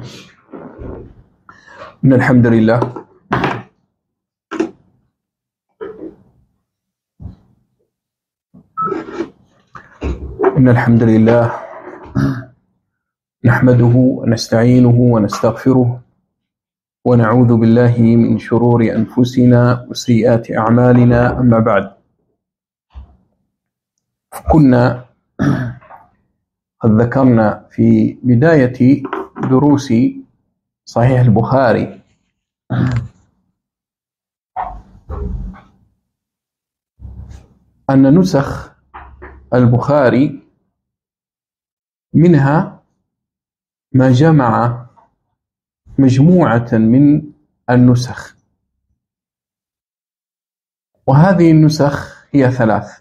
إن الحمد لله نحمده ونستعينه ونستغفره ونعوذ بالله من شرور أنفسنا وسيئات أعمالنا. أما بعد، كنا قد ذكرنا في بداية دروس صحيح البخاري أن نسخ البخاري منها ما جمع مجموعة من النسخ، وهذه النسخ هي ثلاث: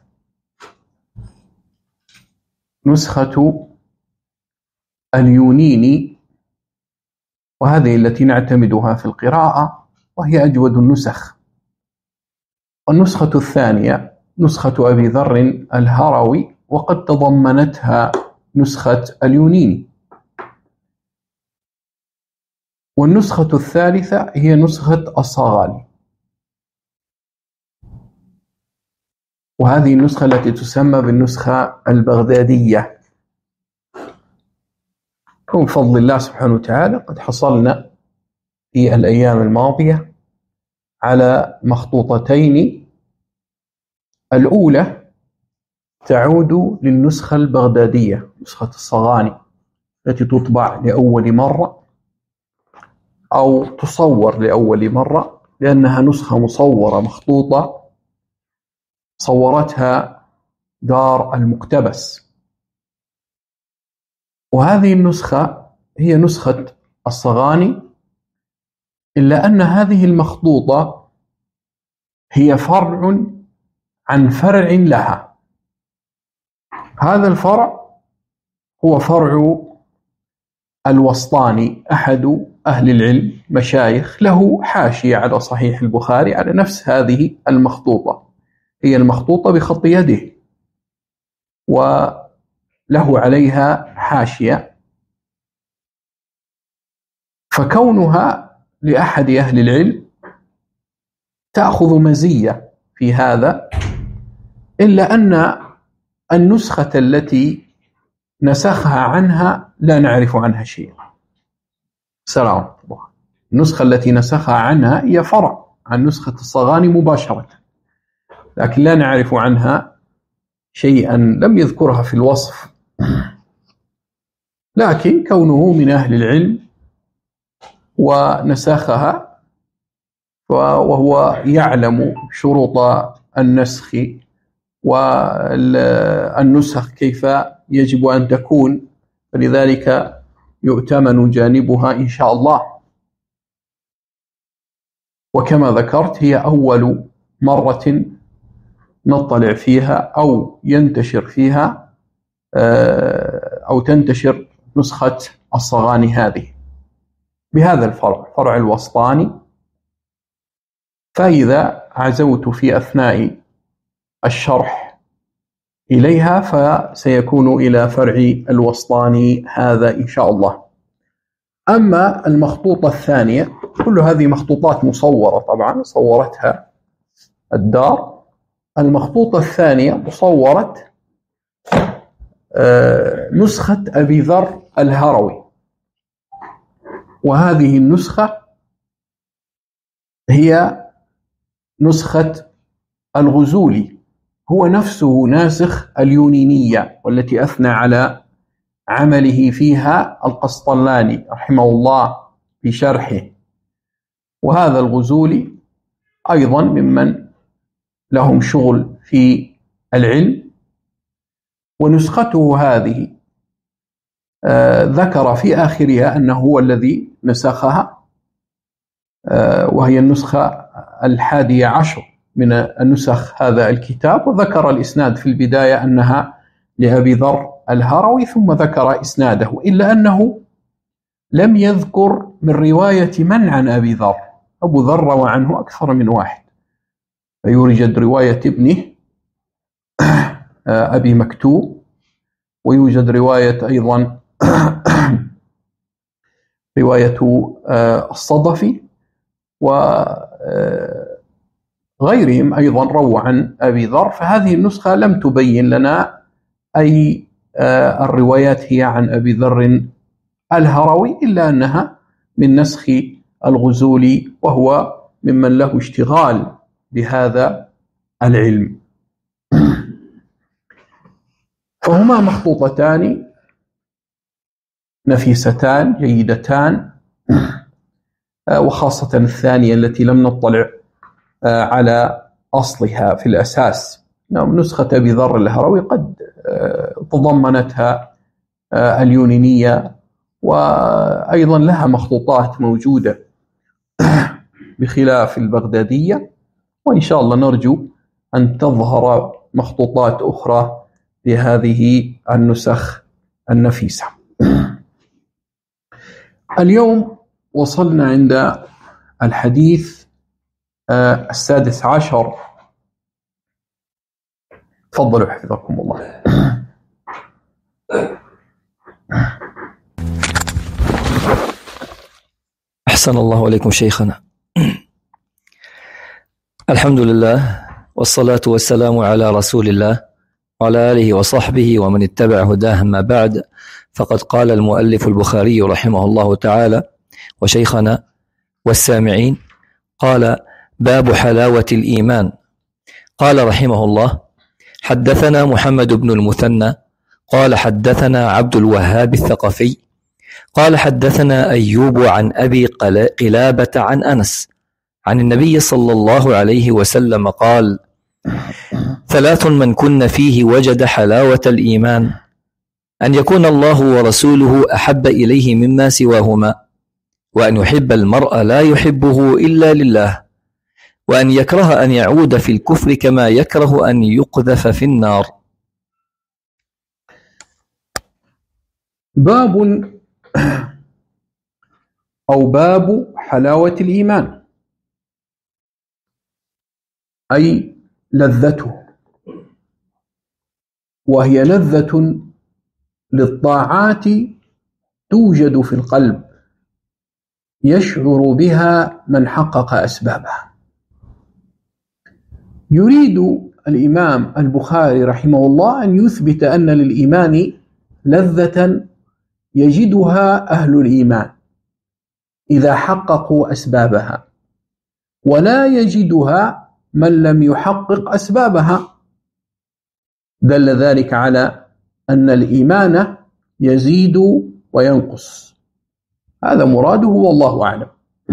نسخة اليونيني، وهذه التي نعتمدها في القراءة وهي أجود النسخ. والنسخة الثانية نسخة أبي ذر الهروي، وقد تضمنتها نسخة اليونيني. والنسخة الثالثة هي نسخة الصغالي، وهذه النسخة التي تسمى بالنسخة البغدادية. وبفضل الله سبحانه وتعالى قد حصلنا في الأيام الماضية على مخطوطتين. الأولى تعود للنسخة البغدادية، نسخة الصغاني، التي تطبع لأول مرة أو تصور لأول مرة، لأنها نسخة مصورة مخطوطة صورتها دار المقتبس. وهذه النسخة هي نسخة الصغاني، إلا أن هذه المخطوطة هي فرع عن فرع لها. هذا الفرع هو فرع الوسطاني، أحد أهل العلم مشايخ، له حاشية على صحيح البخاري على نفس هذه المخطوطة، هي المخطوطة بخط يده وله عليها حاشية. فكونها لأحد أهل العلم تأخذ مزية في هذا، إلا أن النسخة التي نسخها عنها لا نعرف عنها شيئا. سلام الله. النسخة التي نسخها عنها هي فرع عن نسخة الصغاني مباشرة، لكن لا نعرف عنها شيئا، لم يذكرها في الوصف. لكن كونه من أهل العلم ونسخها وهو يعلم شروط النسخ والنسخ كيف يجب أن تكون، فلذلك يؤتمن جانبها إن شاء الله. وكما ذكرت هي أول مرة نطلع فيها أو ينتشر فيها أو تنتشر نسخة الصغاني هذه بهذا الفرع، فرع الوسطاني. فإذا عزوت في أثناء الشرح إليها فسيكون إلى فرع الوسطاني هذا إن شاء الله. أما المخطوطة الثانية، كل هذه مخطوطات مصورة طبعا صورتها الدار. المخطوطة الثانية مصورة نسخة أبي ذر الهروي، وهذه النسخة هي نسخة الغزولي، هو نفسه ناسخ اليونينية، والتي أثنى على عمله فيها القسطلاني رحمه الله في شرحه. وهذا الغزولي أيضا ممن لهم شغل في العلم. ونسخته هذه ذكر في آخرها أنه هو الذي نسخها، وهي النسخة 11 من النسخ هذا الكتاب. وذكر الإسناد في البداية أنها لأبي ذر الهروي، ثم ذكر إسناده، إلا أنه لم يذكر من رواية من عن أبي ذر. أبو ذر روى عنه أكثر من واحد، فيوجد رواية ابنه أبي مكتوب، ويوجد رواية أيضا رواية الصدفي وغيرهم أيضا رووا عن أبي ذر، فهذه النسخة لم تبين لنا أي الروايات هي عن أبي ذر الهروي، إلا أنها من نسخ الغزولي وهو ممن له اشتغال بهذا العلم. فهما مخطوطتان نفيستان جيدتان، وخاصة الثانية التي لم نطلع على أصلها في الأساس. نسخة أبي ذر الهروي قد تضمنتها اليونانية، وأيضا لها مخطوطات موجودة بخلاف البغدادية، وإن شاء الله نرجو أن تظهر مخطوطات أخرى لهذه النسخ النفيسة. اليوم وصلنا عند الحديث 16. تفضلوا حفظكم الله. أحسن الله عليكم شيخنا. الحمد لله والصلاة والسلام على رسول الله وعلى آله وصحبه ومن اتبع هداه، ما بعد، فقد قال المؤلف البخاري رحمه الله تعالى وشيخنا والسامعين، قال: باب حلاوة الإيمان. قال رحمه الله: حدثنا محمد بن المثنى قال حدثنا عبد الوهاب الثقفي قال حدثنا أيوب عن أبي قلابة عن أنس عن النبي صلى الله عليه وسلم قال: 3 من كن فيه وجد حلاوة الإيمان: أن يكون الله ورسوله أحب إليه مما سواهما، وأن يحب المرء لا يحبه إلا لله، وأن يكره أن يعود في الكفر كما يكره أن يقذف في النار. باب أو باب حلاوة الإيمان، أي لذته، وهي لذة للطاعات توجد في القلب يشعر بها من حقق أسبابها. يريد الإمام البخاري رحمه الله أن يثبت أن للإيمان لذة يجدها أهل الإيمان إذا حققوا أسبابها، ولا يجدها من لم يحقق أسبابها. دل ذلك على أن الإيمان يزيد وينقص، هذا مراده والله أعلم.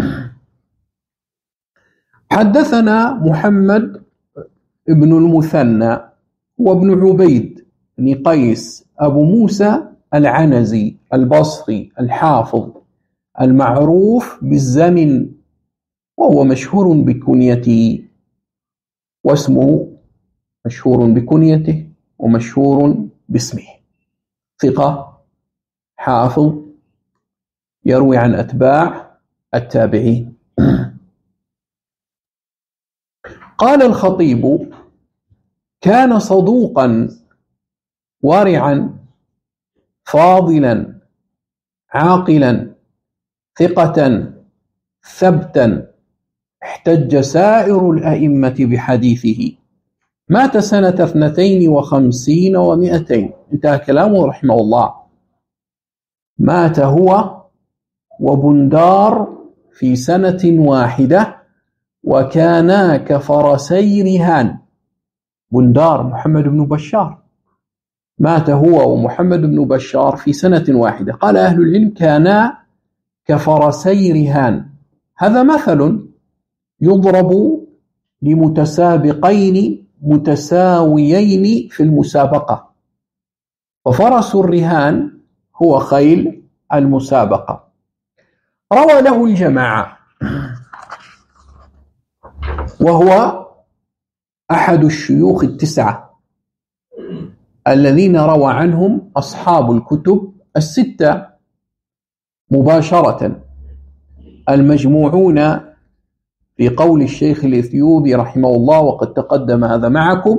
حدثنا محمد ابن المثنى وابن عبيد بن قيس أبو موسى العنزي البصري الحافظ المعروف بالزمن، وهو مشهور بكنيته، واسمه مشهور بكنيته ومشهور باسمه، ثقة حافظ يروي عن أتباع التابعين. قال الخطيب: كان صدوقا ورعا فاضلا عاقلا ثقة ثبتا، احتج سائر الأئمة بحديثه، مات سنة 52 و200. انتهى كلامه رحمه الله. مات هو وبندار في سنة واحدة، وكانا كفرسي رهان. بندار محمد بن بشار، مات هو ومحمد بن بشار في سنة واحدة. قال أهل العلم: كانا كفرسي رهان. هذا مثل يضرب لمتسابقين متساويين في المسابقة، وفرس الرهان هو خيل المسابقة. روى له الجماعة، وهو أحد الشيوخ 9 الذين روى عنهم أصحاب الكتب 6 مباشرة، المجموعون في قول الشيخ الإثيوبي رحمه الله، وقد تقدم هذا معكم: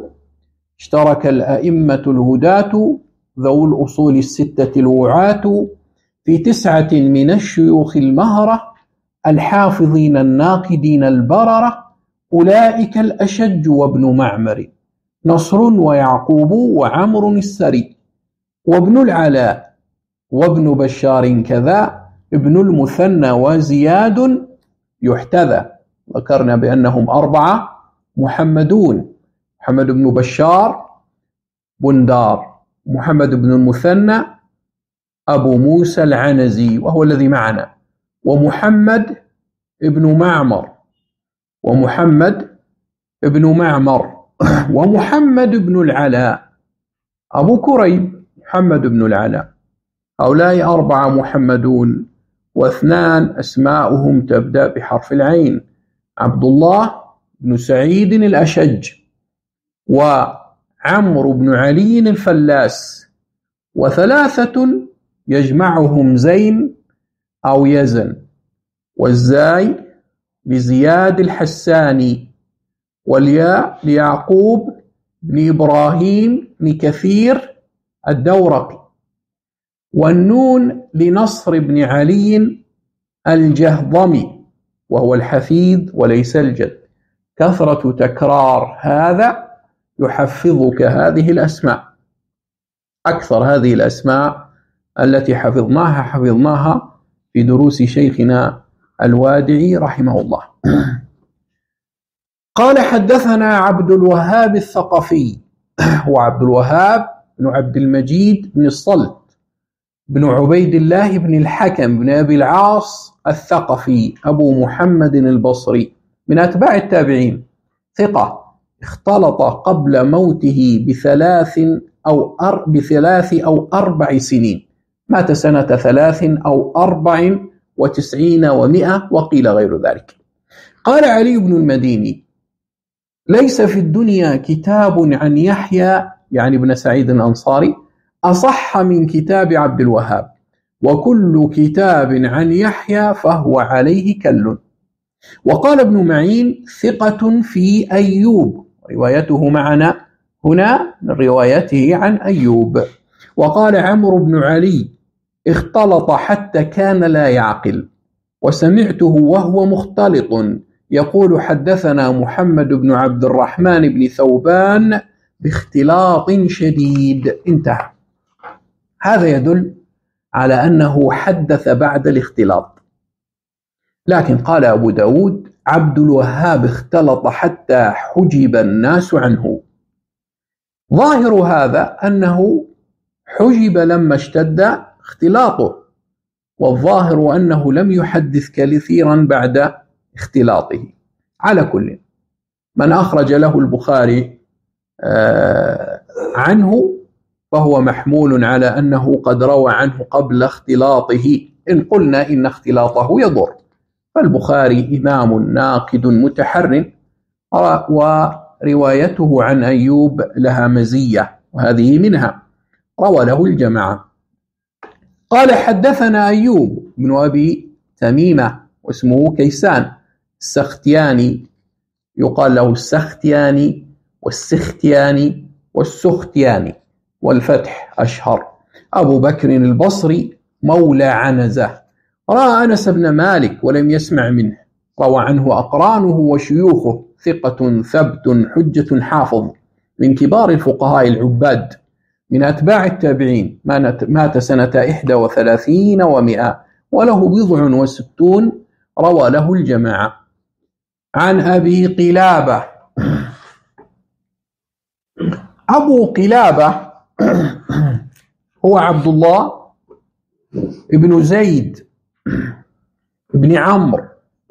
اشترك الأئمة الهداة ذو الأصول 6 الوعاة في 9 من الشيوخ المهرة الحافظين الناقدين البررة، أولئك الأشج وابن معمر، نصر ويعقوب وعمر السري، وابن العلاء، وابن بشار كذا، ابن المثنى وزياد يحتذى. ذكرنا بأنهم 4 محمدون: محمد بن بشار بندار، محمد بن المثنى أبو موسى العنزي وهو الذي معنا، ومحمد ابن معمر، ومحمد ابن معمر ومحمد بن العلاء أبو كريب، محمد بن العلاء. هؤلاء 4 محمدون، و2 أسماؤهم تبدأ بحرف العين: عبد الله بن سعيد الأشج، وعمرو بن علي الفلاس، و3 يجمعهم زين أو يزن، والزاي لزياد الحساني، والياء ليعقوب بن إبراهيم بن كثير الدورقي، والنون لنصر بن علي الجهضمي وهو الحفيد وليس الجد. كثرة تكرار هذا يحفظك هذه الأسماء. أكثر هذه الأسماء التي حفظناها في دروس شيخنا الوادعي رحمه الله. قال: حدثنا عبد الوهاب الثقفي، هو عبد الوهاب بن عبد المجيد بن الصلت بن عبيد الله بن الحكم بن أبي العاص الثقفي أبو محمد البصري، من أتباع التابعين، ثقة، اختلط قبل موته ب3 أو 4 سنين، مات سنة 3 أو 94 و100 وقيل غير ذلك. قال علي بن المديني: ليس في الدنيا كتاب عن يحيى يعني ابن سعيد الأنصاري أصح من كتاب عبد الوهاب، وكل كتاب عن يحيى فهو عليه كل. وقال ابن معين: ثقة في أيوب، روايته معنا هنا من روايته عن أيوب. وقال عمرو بن علي: اختلط حتى كان لا يعقل، وسمعته وهو مختلط يقول: حدثنا محمد بن عبد الرحمن بن ثوبان باختلاط شديد. انتهى. هذا يدل على أنه حدث بعد الاختلاط. لكن قال أبو داود: عبد الوهاب اختلط حتى حجب الناس عنه. ظاهر هذا أنه حجب لما اشتد اختلاطه، والظاهر أنه لم يحدث كثيرا بعد اختلاطه. على كل، من أخرج له البخاري عنه فهو محمول على أنه قد روى عنه قبل اختلاطه، إن قلنا إن اختلاطه يضر، فالبخاري إمام ناقد متحر، وروايته عن أيوب لها مزية، وهذه منها، روى له الجماعة. قال: حدثنا أيوب بن أبي تميمة واسمه كيسان السختياني، يقال له السختياني والسختياني والسختياني، والفتح أشهر، أبو بكر البصري مولى عنزة، رأى أنس بن مالك ولم يسمع منه، روى عنه أقرانه وشيوخه، ثقة ثبت حجة حافظ، من كبار الفقهاء العباد، من أتباع التابعين، مات سنة 31 و100، وله 60، روى له الجماعة. عن أبي قلابة. أبو قلابة هو عبد الله ابن زيد ابن عمرو،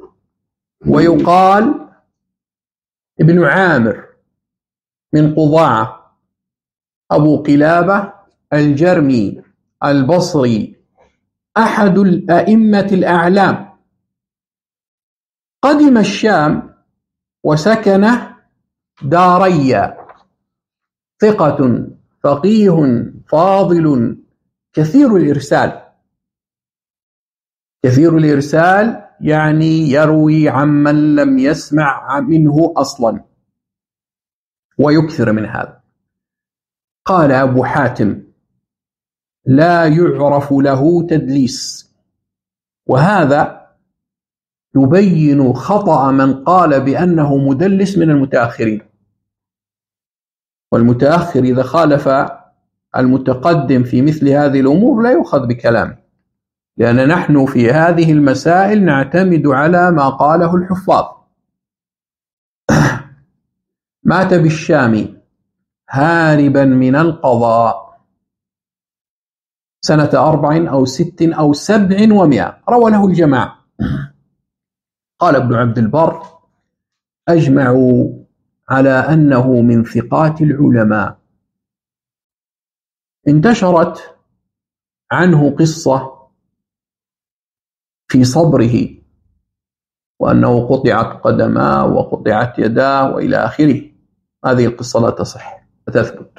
ويقال ابن عامر، من قضاعة، أبو قلابة الجرمي البصري، أحد الأئمة الأعلام، قدم الشام وسكن داريا، ثقة فقيه فاضل كثير الإرسال. كثير الإرسال يعني يروي عمن لم يسمع منه أصلا، ويكثر من هذا. قال أبو حاتم: لا يعرف له تدليس. وهذا يبين خطأ من قال بأنه مدلس من المتأخرين. والمتأخر إذا خالف المتقدم في مثل هذه الأمور لا يؤخذ بكلامه، لأن نحن في هذه المسائل نعتمد على ما قاله الحفاظ. مات بالشام هاربا من القضاء سنة 4 أو 6 أو 700، روى له الجماعة. قال ابن عبد البر: أجمعوا على أنه من ثقات العلماء. انتشرت عنه قصة في صبره، وأنه قطعت قدماه وقطعت يداه وإلى آخره. هذه القصة لا تصح، لا تثبت.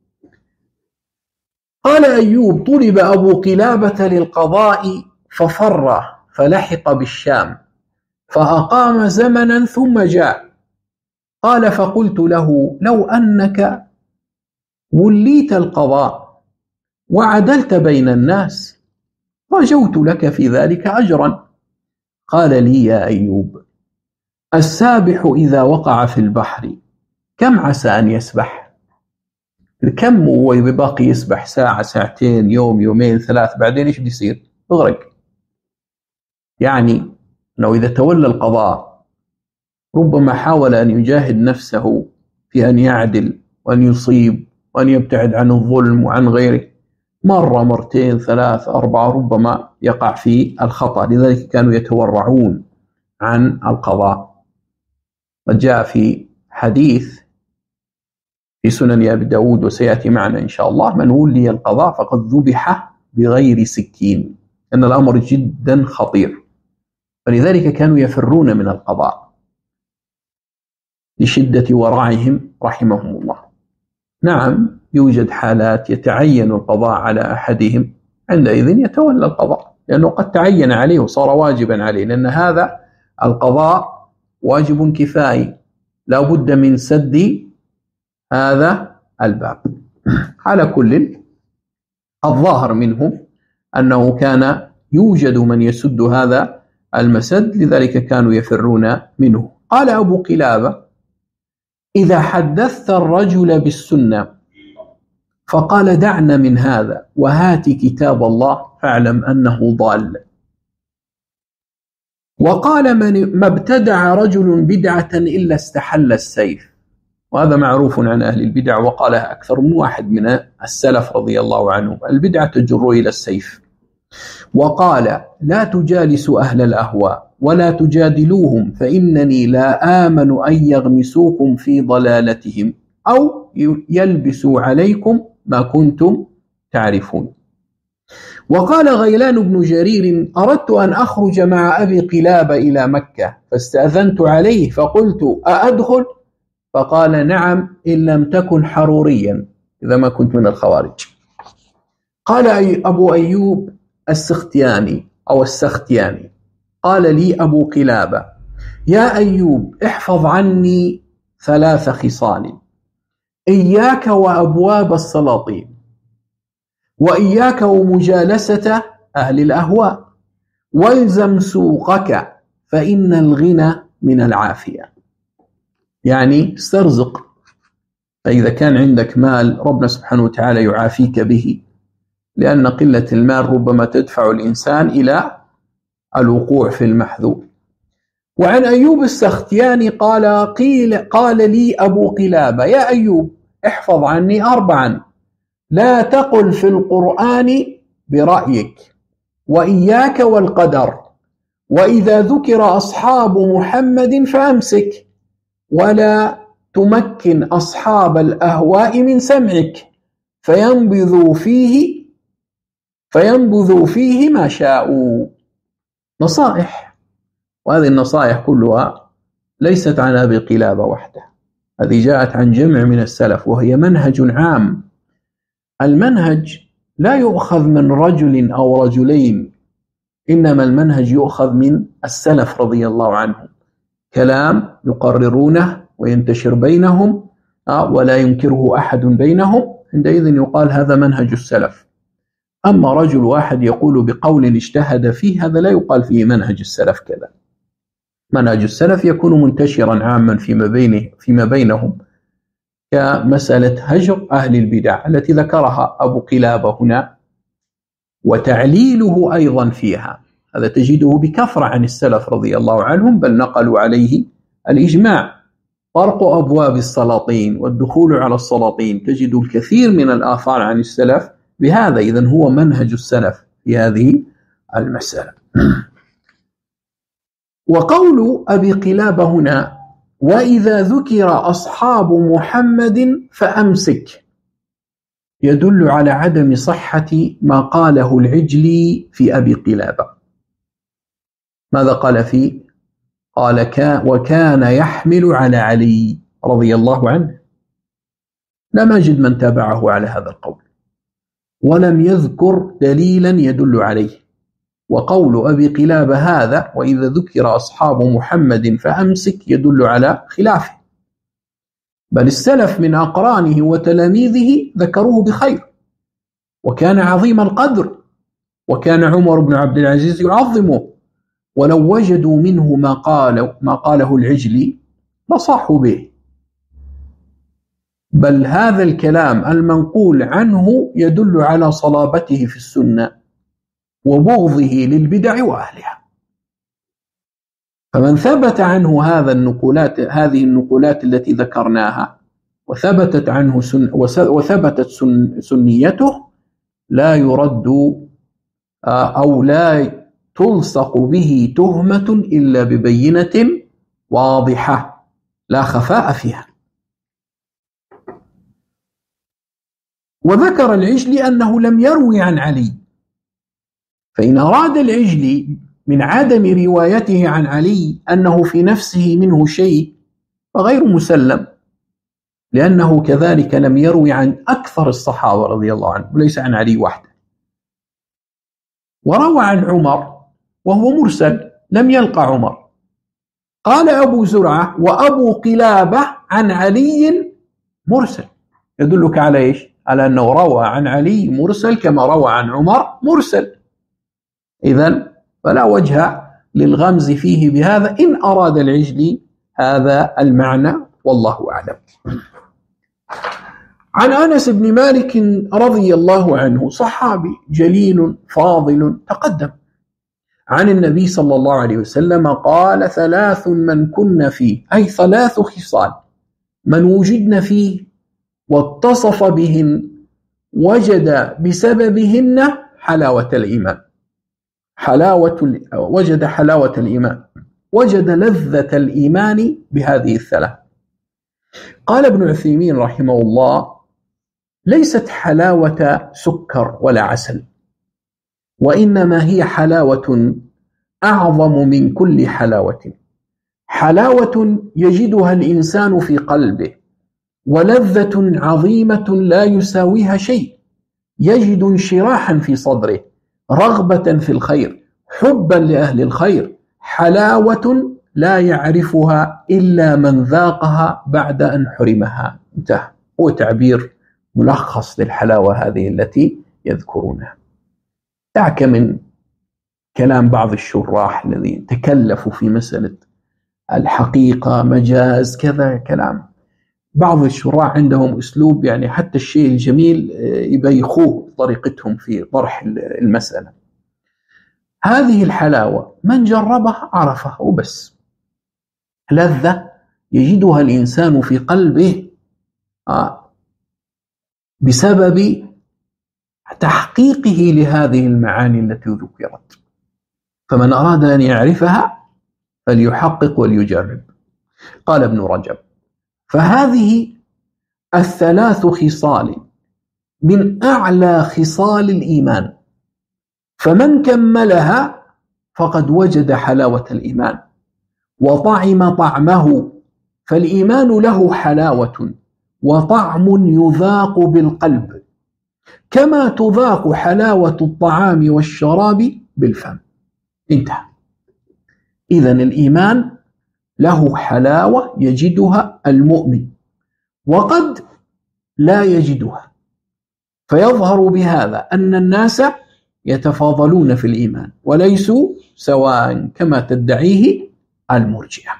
قال أيوب: طلب أبو قلابة للقضاء ففر فلحق بالشام فأقام زمنا ثم جاء. قال: فقلت له: لو أنك وليت القضاء وعدلت بين الناس رجوت لك في ذلك أجرا. قال لي: يا أيوب، السابح إذا وقع في البحر كم عسى أن يسبح؟ كم هو باقي يسبح؟ ساعة، ساعتين، يوم، يومين، 3، بعدين إيش بيصير؟ يغرق. يعني أنه إذا تولى القضاء ربما حاول أن يجاهد نفسه في أن يعدل وأن يصيب وأن يبتعد عن الظلم وعن غيره، مرة، مرتين، 3، 4، ربما يقع في الخطأ. لذلك كانوا يتورعون عن القضاء. قد جاء في حديث في سنن أبي داود وسيأتي معنا إن شاء الله: من ولي القضاء فقد ذبح بغير سكين، أن الأمر جدا خطير. فلذلك كانوا يفرون من القضاء لشدة ورعهم رحمهم الله. نعم، يوجد حالات يتعين القضاء على أحدهم، عندئذ يتولى القضاء لأنه قد تعين عليه وصار واجبا عليه، لأن هذا القضاء واجب كفائي لا بد من سد هذا الباب. على كل، الظاهر منه أنه كان يوجد من يسد هذا المسد، لذلك كانوا يفرون منه. قال أبو قلابة: إذا حدثت الرجل بالسنة فقال دعنا من هذا وهات كتاب الله فاعلم أنه ضال. وقال: ما ابتدع رجل بدعة إلا استحل السيف. وهذا معروف عن أهل البدع، وقالها أكثر من واحد من السلف رضي الله عنهم: البدعة تجر إلى السيف. وقال: لا تجالسوا أهل الأهواء ولا تجادلوهم فإنني لا آمن أن يغمسوكم في ضلالتهم أو يلبسوا عليكم ما كنتم تعرفون. وقال غيلان بن جرير: أردت أن أخرج مع أبي قلابة إلى مكة فاستأذنت عليه فقلت: أأدخل؟ فقال: نعم إن لم تكن حروريا، إذا ما كنت من الخوارج. قال أبو أيوب السختياني أو السختياني: قال لي أبو قلابة: يا أيوب، احفظ عني 3 خصال: إياك وأبواب السلاطين، وإياك ومجالسة أهل الأهواء، والزم سوقك فإن الغنى من العافية. يعني استرزق، فإذا كان عندك مال ربنا سبحانه وتعالى يعافيك به، لأن قلة المال ربما تدفع الإنسان إلى الوقوع في المحذور. وعن أيوب السختياني قال لي أبو قلابة: يا أيوب، احفظ عني 4: لا تقل في القرآن برأيك، وإياك والقدر، وإذا ذكر أصحاب محمد فأمسك، ولا تمكن أصحاب الأهواء من سمعك فينبذوا فيه ما شاءوا. نصائح، وهذه النصائح كلها ليست عن أبي قلابة وحده، هذه جاءت عن جمع من السلف، وهي منهج عام. المنهج لا يؤخذ من رجل أو رجلين، إنما المنهج يؤخذ من السلف رضي الله عنهم، كلام يقررونه وينتشر بينهم ولا ينكره أحد بينهم، عندئذ يقال هذا منهج السلف. أما رجل واحد يقول بقول اجتهد فيه، هذا لا يقال فيه منهج السلف كذا. منهج السلف يكون منتشرا عاما فيما بينهم، كمسألة هجر أهل البدع التي ذكرها أبو قلابة هنا، وتعليله أيضا فيها، هذا تجده بكثرة عن السلف رضي الله عنهم، بل نقلوا عليه الإجماع. طرق أبواب السلاطين والدخول على السلاطين، تجد الكثير من الآثار عن السلف بهذا. إذن هو منهج السلف في هذه المسألة. وقول أبي قلابة هنا: وإذا ذكر أصحاب محمد فأمسك، يدل على عدم صحة ما قاله العجلي في أبي قلابة. ماذا قال فيه؟ قال: وكان يحمل على علي رضي الله عنه. لم أجد من تابعه على هذا القول، ولم يذكر دليلا يدل عليه. وقول أبي قلابة هذا: وإذا ذكر أصحاب محمد فأمسك، يدل على خلافه، بل السلف من أقرانه وتلاميذه ذكروه بخير، وكان عظيم القدر، وكان عمر بن عبد العزيز يعظمه، ولو وجدوا منه ما قاله العجلي لصاحوا به. بل هذا الكلام المنقول عنه يدل على صلابته في السنة وبغضه للبدع وأهلها. فمن ثبت عنه هذه النقولات التي ذكرناها، وثبتت عنه وثبتت سنيته، لا يرد أو لا تلصق به تهمة إلا ببينة واضحة لا خفاء فيها. وذكر العجلي أنه لم يروي عن علي، فإن أراد العجلي من عدم روايته عن علي أنه في نفسه منه شيء فغير مسلم، لأنه كذلك لم يروي عن أكثر الصحابة رضي الله عنهم، وليس عن علي وحده. وروى عن عمر وهو مرسل، لم يلقى عمر. قال أبو زرعة: وأبو قلابة عن علي مرسل. يدلك على إيش؟ على أنه روى عن علي مرسل كما روى عن عمر مرسل. إذن فلا وجه للغمز فيه بهذا إن أراد العجلي هذا المعنى، والله أعلم. عن أنس بن مالك رضي الله عنه، صحابي جليل فاضل تقدم، عن النبي صلى الله عليه وسلم قال: 3 من كن فيه، أي 3 خصال من وجدن فيه واتصف بهن وجد بسببهن حلاوة الإيمان. وجد حلاوة الإيمان، وجد لذة الإيمان بهذه ال3. قال ابن عثيمين رحمه الله: ليست حلاوة سكر ولا عسل، وإنما هي حلاوة أعظم من كل حلاوة، حلاوة يجدها الإنسان في قلبه، ولذة عظيمة لا يساويها شيء، يجد انشراحا في صدره، رغبة في الخير، حبا لأهل الخير، حلاوة لا يعرفها إلا من ذاقها بعد أن حرمها. انتهى. هو تعبير ملخص للحلاوة هذه التي يذكرونها. دعك من كلام بعض الشراح الذين تكلفوا في مسألة الحقيقة مجاز كذا كلام. بعض الشراح عندهم أسلوب يعني حتى الشيء الجميل يبيخوه بطريقتهم في طرح المسألة. هذه الحلاوة من جربها عرفها وبس. لذة يجدها الإنسان في قلبه بسبب تحقيقه لهذه المعاني التي ذكرت. فمن أراد أن يعرفها فليحقق وليجرب. قال ابن رجب: فهذه ال3 خصال من أعلى خصال الإيمان، فمن كملها فقد وجد حلاوة الإيمان وطعم طعمه. فالإيمان له حلاوة وطعم يذاق بالقلب، كما تذاق حلاوة الطعام والشراب بالفم. انتهى. إذن الإيمان له حلاوة يجدها المؤمن، وقد لا يجدها، فيظهر بهذا أن الناس يتفاضلون في الإيمان وليسوا سواء كما تدعيه المرجئة.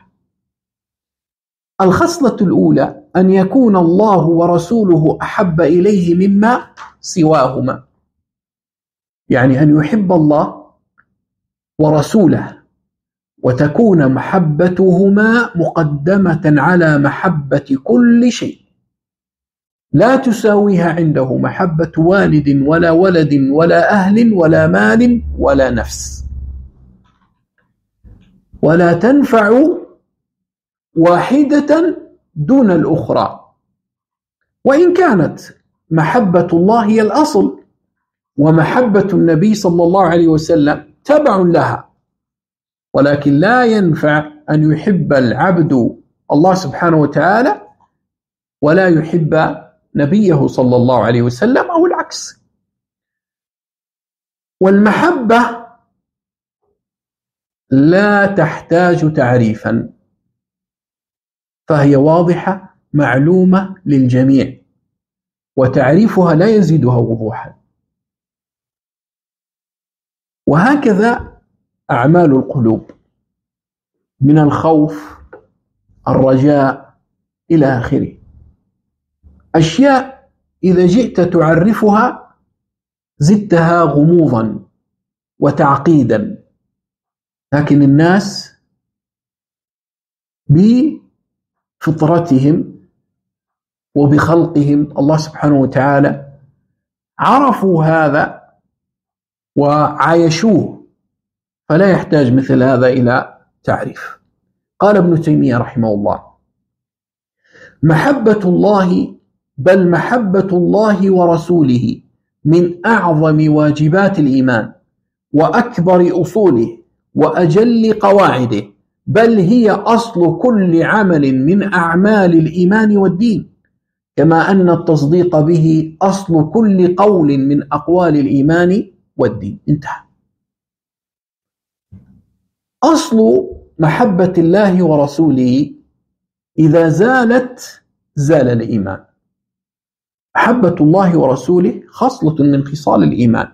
الخصلة الأولى أن يكون الله ورسوله أحب إليه مما سواهما، يعني أن يحب الله ورسوله وتكون محبتهما مقدمة على محبة كل شيء، لا تساويها عنده محبة والد ولا ولد ولا أهل ولا مال ولا نفس، ولا تنفع واحدة دون الأخرى، وإن كانت محبة الله هي الأصل ومحبة النبي صلى الله عليه وسلم تبع لها، ولكن لا ينفع أن يحب العبد الله سبحانه وتعالى ولا يحب نبيه صلى الله عليه وسلم أو العكس. والمحبة لا تحتاج تعريفا، فهي واضحة معلومة للجميع، وتعريفها لا يزيدها وضوحا. وهكذا أعمال القلوب من الخوف، الرجاء إلى آخره، أشياء إذا جئت تعرفها زدتها غموضا وتعقيدا، لكن الناس بفطرتهم وبخلقهم الله سبحانه وتعالى عرفوا هذا وعايشوه، فلا يحتاج مثل هذا إلى تعريف. قال ابن تيمية رحمه الله: محبة الله، بل محبة الله ورسوله من أعظم واجبات الإيمان وأكبر أصوله وأجل قواعده، بل هي أصل كل عمل من أعمال الإيمان والدين، كما أن التصديق به أصل كل قول من أقوال الإيمان والدين. انتهى. أصل محبة الله ورسوله إذا زالت زال الإيمان. محبة الله ورسوله خصلة من خصال الإيمان،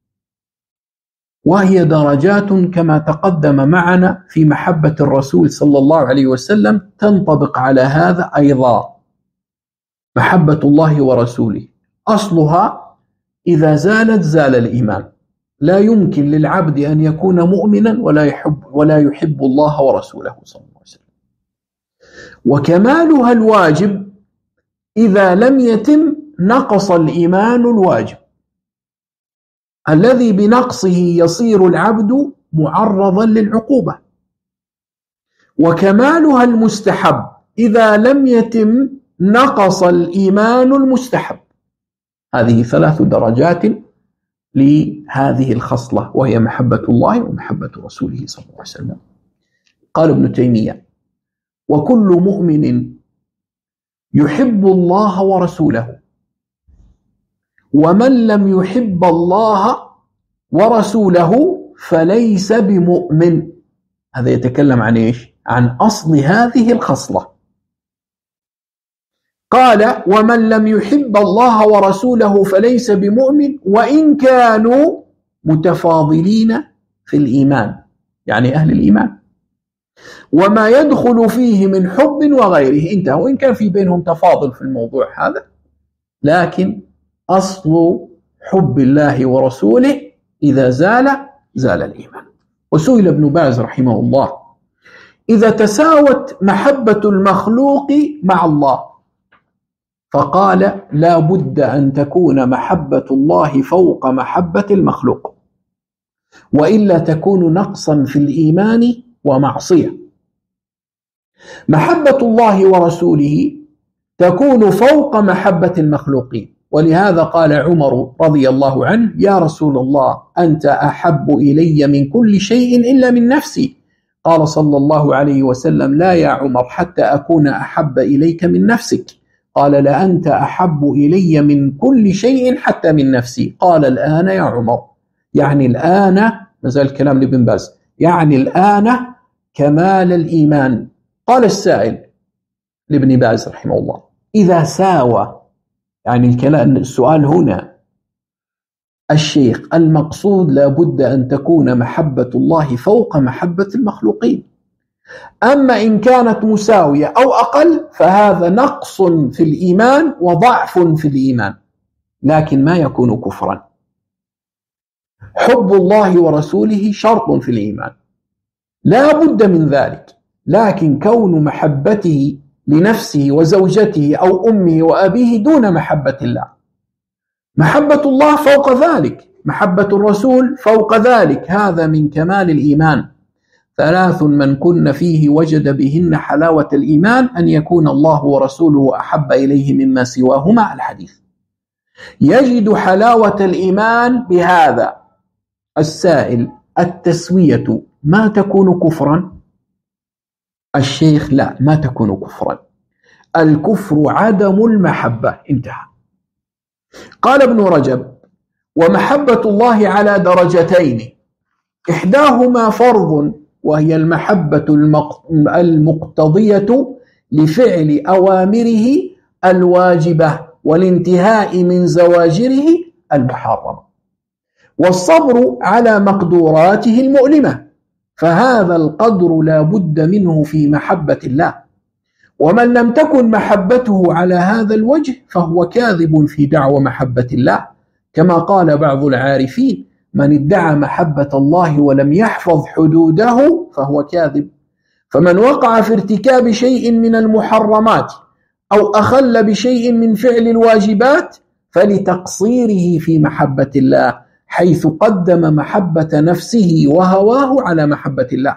وهي درجات كما تقدم معنا في محبة الرسول صلى الله عليه وسلم، تنطبق على هذا أيضا. محبة الله ورسوله أصلها إذا زالت زال الإيمان، لا يمكن للعبد أن يكون مؤمنا ولا يحب الله ورسوله صلى الله عليه وسلم. وكمالها الواجب، إذا لم يتم نقص الإيمان الواجب الذي بنقصه يصير العبد معرضا للعقوبة. وكمالها المستحب، إذا لم يتم نقص الإيمان المستحب. هذه 3 درجات لهذه الخصلة، وهي محبة الله ومحبة رسوله صلى الله عليه وسلم. قال ابن تيمية: وكل مؤمن يحب الله ورسوله، ومن لم يحب الله ورسوله فليس بمؤمن. هذا يتكلم عن إيش؟ عن أصل هذه الخصلة. قال: ومن لم يحب الله ورسوله فليس بمؤمن وإن كانوا متفاضلين في الإيمان، يعني أهل الإيمان، وما يدخل فيه من حب وغيره. انتهى. وإن كان في بينهم تفاضل في الموضوع هذا، لكن أصل حب الله ورسوله إذا زال الإيمان. وسئل ابن باز رحمه الله: إذا تساوت محبة المخلوق مع الله، فقال: لا بد أن تكون محبة الله فوق محبة المخلوق، وإلا تكون نقصا في الإيمان ومعصية. محبة الله ورسوله تكون فوق محبة المخلوقين، ولهذا قال عمر رضي الله عنه: يا رسول الله، أنت أحب إلي من كل شيء إلا من نفسي. قال صلى الله عليه وسلم: لا يا عمر، حتى أكون أحب إليك من نفسك. قال: لأنت أحب إلي من كل شيء حتى من نفسي. قال: الآن يا عمر، يعني الآن، مازال الكلام لابن باز، يعني الآن كمال الإيمان. قال السائل لابن باز رحمه الله: إذا ساوى، يعني السؤال هنا الشيخ المقصود لا بد أن تكون محبة الله فوق محبة المخلوقين. أما إن كانت مساوية أو أقل فهذا نقص في الإيمان وضعف في الإيمان، لكن ما يكون كفرا. حب الله ورسوله شرط في الإيمان لا بد من ذلك، لكن كون محبته لنفسه وزوجته أو أمه وأبيه دون محبة الله. محبة الله فوق ذلك، محبة الرسول فوق ذلك، هذا من كمال الإيمان. 3 من كن فيه وجد بهن حلاوة الإيمان أن يكون الله ورسوله أحب إليه مما سواهما، الحديث. يجد حلاوة الإيمان بهذا. السائل: التسوية ما تكون كفرا؟ الشيخ: لا، ما تكون كفرا. الكفر عدم المحبة، انتهى. قال ابن رجب: ومحبة الله على درجتين، إحداهما فرض وهي المحبة المقتضية لفعل أوامره الواجبة والانتهاء من زواجره المحرمة، والصبر على مقدوراته المؤلمة، فهذا القدر لا بد منه في محبة الله. ومن لم تكن محبته على هذا الوجه فهو كاذب في دعوى محبة الله، كما قال بعض العارفين: من ادعى محبة الله ولم يحفظ حدوده فهو كاذب. فمن وقع في ارتكاب شيء من المحرمات أو أخل بشيء من فعل الواجبات فلتقصيره في محبة الله، حيث قدم محبة نفسه وهواه على محبة الله.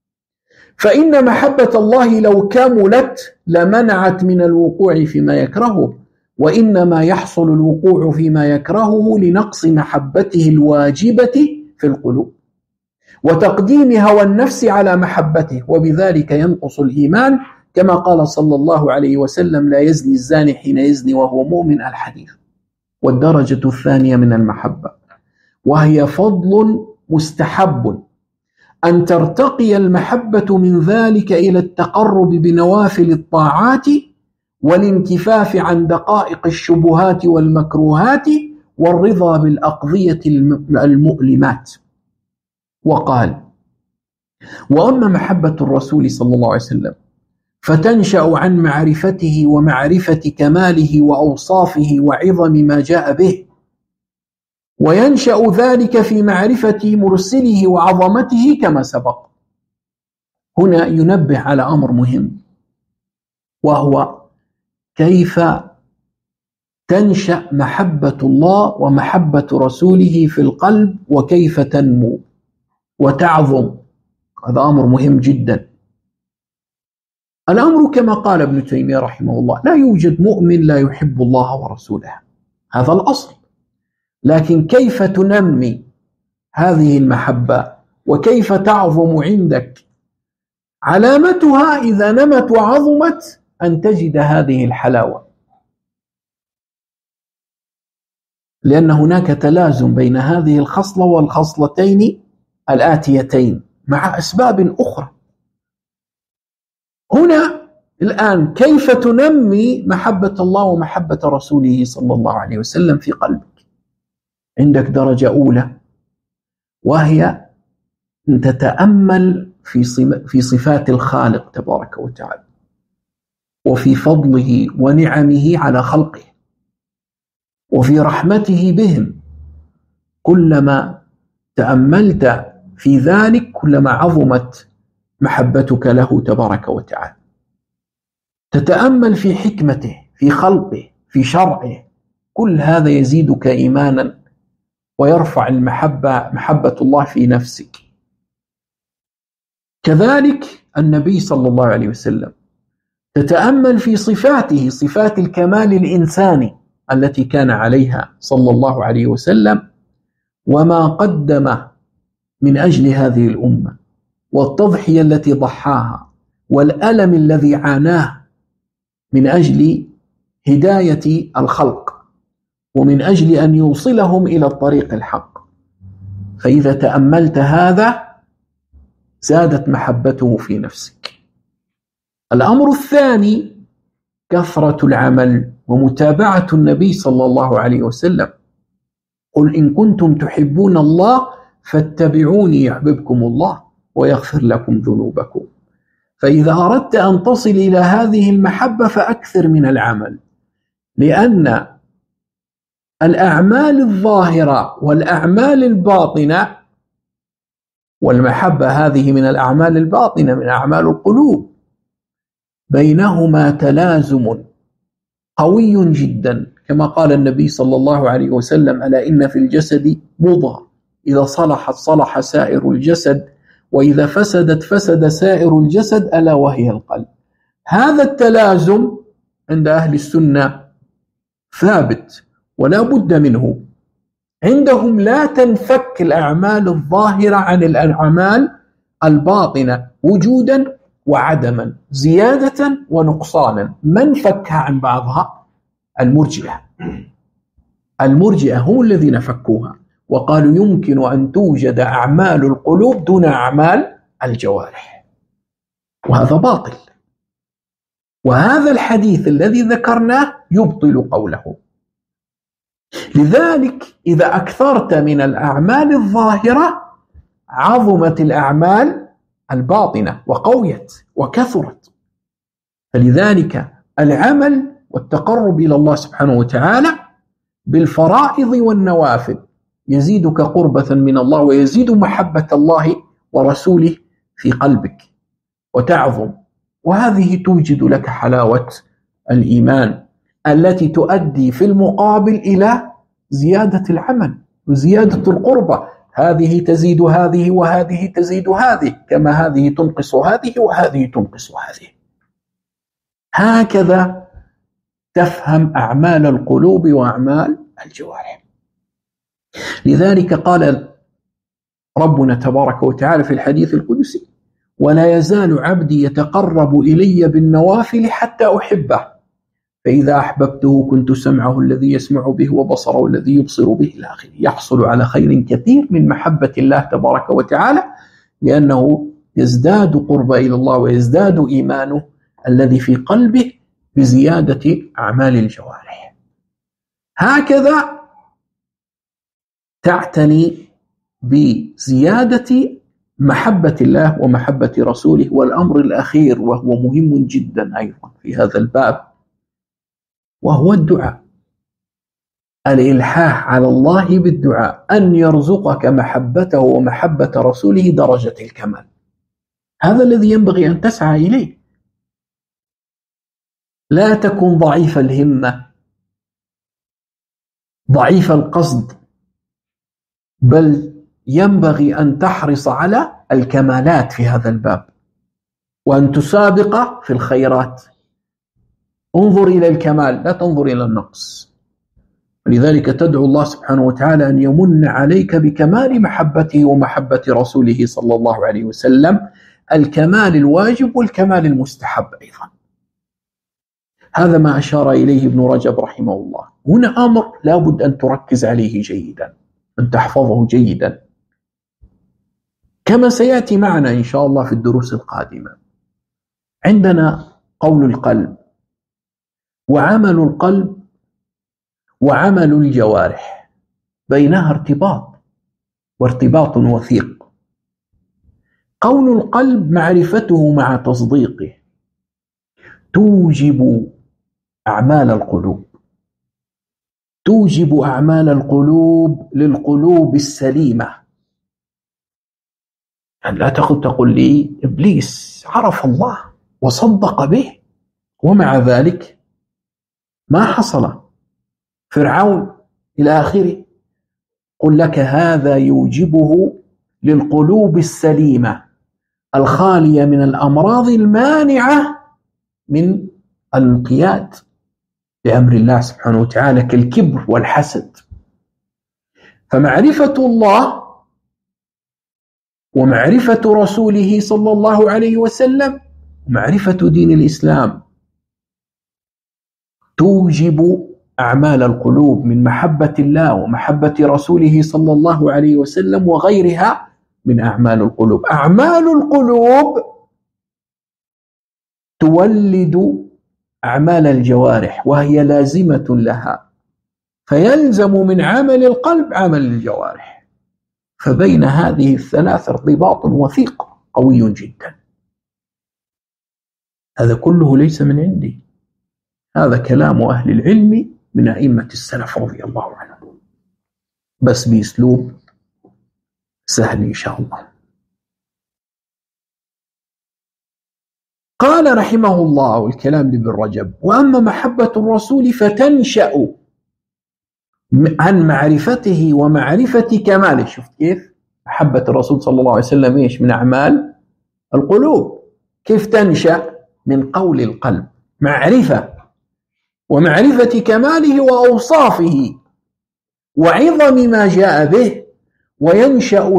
فإن محبة الله لو كملت لمنعت من الوقوع فيما يكرهه، وإنما يحصل الوقوع فيما يكرهه لنقص محبته الواجبة في القلوب وتقديم هوى النفس على محبته، وبذلك ينقص الإيمان، كما قال صلى الله عليه وسلم: لا يزني الزاني حين يزني وهو مؤمن، الحديث. والدرجة الثانية من المحبة وهي فضل مستحب، أن ترتقي المحبة من ذلك إلى التقرب بنوافل الطاعات والانكفاف عن دقائق الشبهات والمكروهات والرضا بالأقضية المؤلمات. وقال: وأما محبة الرسول صلى الله عليه وسلم فتنشأ عن معرفته ومعرفة كماله وأوصافه وعظم ما جاء به، وينشأ ذلك في معرفة مرسله وعظمته كما سبق. هنا ينبه على أمر مهم، وهو كيف تنشأ محبة الله ومحبة رسوله في القلب، وكيف تنمو وتعظم. هذا أمر مهم جدا. الأمر كما قال ابن تيمية رحمه الله: لا يوجد مؤمن لا يحب الله ورسوله، هذا الأصل. لكن كيف تنمي هذه المحبة وكيف تعظم عندك؟ علامتها إذا نمت وعظمت أن تجد هذه الحلاوة، لأن هناك تلازم بين هذه الخصلة والخصلتين الآتيتين مع أسباب أخرى. هنا الآن كيف تنمي محبة الله ومحبة رسوله صلى الله عليه وسلم في قلبك؟ عندك درجة أولى، وهي أن تتأمل في صفات الخالق تبارك وتعالى وفي فضله ونعمه على خلقه وفي رحمته بهم. كلما تأملت في ذلك كلما عظمت محبتك له تبارك وتعالى. تتأمل في حكمته، في خلقه، في شرعه، كل هذا يزيدك إيمانا ويرفع محبة الله في نفسك. كذلك النبي صلى الله عليه وسلم، تتأمل في صفاته، صفات الكمال الإنساني التي كان عليها صلى الله عليه وسلم، وما قدم من أجل هذه الأمة، والتضحية التي ضحاها، والألم الذي عاناه من أجل هداية الخلق، ومن أجل أن يوصلهم إلى الطريق الحق. فإذا تأملت هذا زادت محبته في نفسك. الأمر الثاني كثرة العمل ومتابعة النبي صلى الله عليه وسلم، قل إن كنتم تحبون الله فاتبعوني يحببكم الله ويغفر لكم ذنوبكم. فإذا أردت أن تصل إلى هذه المحبة فأكثر من العمل، لأن الأعمال الظاهرة والأعمال الباطنة، والمحبة هذه من الأعمال الباطنة من أعمال القلوب، بينهما تلازم قوي جدا، كما قال النبي صلى الله عليه وسلم: ألا إن في الجسد مضغة إذا صلحت صلح سائر الجسد وإذا فسدت فسد سائر الجسد ألا وهي القلب. هذا التلازم عند أهل السنة ثابت ولا بد منه. عندهم لا تنفك الأعمال الظاهرة عن الأعمال الباطنة وجودا وعدما، زيادة ونقصانا. من فكها عن بعضها؟ المرجئة هم الذين فكوها وقالوا يمكن أن توجد أعمال القلوب دون أعمال الجوارح، وهذا باطل. وهذا الحديث الذي ذكرناه يبطل قوله. لذلك إذا أكثرت من الأعمال الظاهرة عظمت الأعمال الباطنة وقويت وكثرت. فلذلك العمل والتقرب إلى الله سبحانه وتعالى بالفرائض والنوافل يزيدك قربة من الله ويزيد محبة الله ورسوله في قلبك وتعظم، وهذه توجد لك حلاوة الإيمان التي تؤدي في المقابل إلى زيادة العمل وزيادة القربة. هذه تزيد هذه وهذه تزيد هذه، كما هذه تنقص هذه وهذه تنقص هذه. هكذا تفهم أعمال القلوب وأعمال الجوارح. لذلك قال ربنا تبارك وتعالى في الحديث القدسي: ولا يزال عبدي يتقرب إلي بالنوافل حتى أحبه، فإذا أحببته كنت سمعه الذي يسمع به وبصره الذي يبصر به إلى آخره. يحصل على خير كثير من محبة الله تبارك وتعالى، لأنه يزداد قرب إلى الله ويزداد إيمانه الذي في قلبه بزيادة أعمال الجوارح. هكذا تعتني بزيادة محبة الله ومحبة رسوله. والأمر الأخير وهو مهم جدا أيضا في هذا الباب وهو الدعاء، الإلحاح على الله بالدعاء، أن يرزقك محبته ومحبة رسوله درجة الكمال. هذا الذي ينبغي أن تسعى إليه. لا تكن ضعيف الهمة ضعيف القصد، بل ينبغي أن تحرص على الكمالات في هذا الباب وأن تسابق في الخيرات. انظر إلى الكمال لا تنظر إلى النقص. ولذلك تدعو الله سبحانه وتعالى أن يمن عليك بكمال محبته ومحبة رسوله صلى الله عليه وسلم، الكمال الواجب والكمال المستحب أيضا. هذا ما أشار إليه ابن رجب رحمه الله. هنا أمر لا بد أن تركز عليه جيدا، أن تحفظه جيدا، كما سيأتي معنا إن شاء الله في الدروس القادمة. عندنا قول القلب وعمل القلب وعمل الجوارح، بينها ارتباط وارتباط وثيق. قول القلب معرفته مع تصديقه توجب أعمال القلوب، توجب أعمال القلوب للقلوب السليمة. لا تقول لي إبليس عرف الله وصدق به ومع ذلك ما حصل، فرعون إلى آخره. قل لك هذا يوجبه للقلوب السليمة الخالية من الأمراض المانعة من الانقياد لأمر الله سبحانه وتعالى كالكبر والحسد. فمعرفة الله ومعرفة رسوله صلى الله عليه وسلم ومعرفة دين الإسلام توجب أعمال القلوب من محبة الله ومحبة رسوله صلى الله عليه وسلم وغيرها من أعمال القلوب. أعمال القلوب تولد أعمال الجوارح وهي لازمة لها، فيلزم من عمل القلب عمل الجوارح. فبين هذه الثلاث ارتباط وثيق قوي جدا. هذا كله ليس من عندي، هذا كلام أهل العلم من أئمة السلف رضي الله عنهم، بس بأسلوب سهل إن شاء الله. قال رحمه الله الكلام لابن رجب: وأما محبة الرسول فتنشأ عن معرفته ومعرفة كماله. شفت كيف محبة الرسول صلى الله عليه وسلم إيش؟ من أعمال القلوب. كيف تنشأ؟ من قول القلب، معرفة ومعرفة كماله وأوصافه وعظم ما جاء به، وينشأ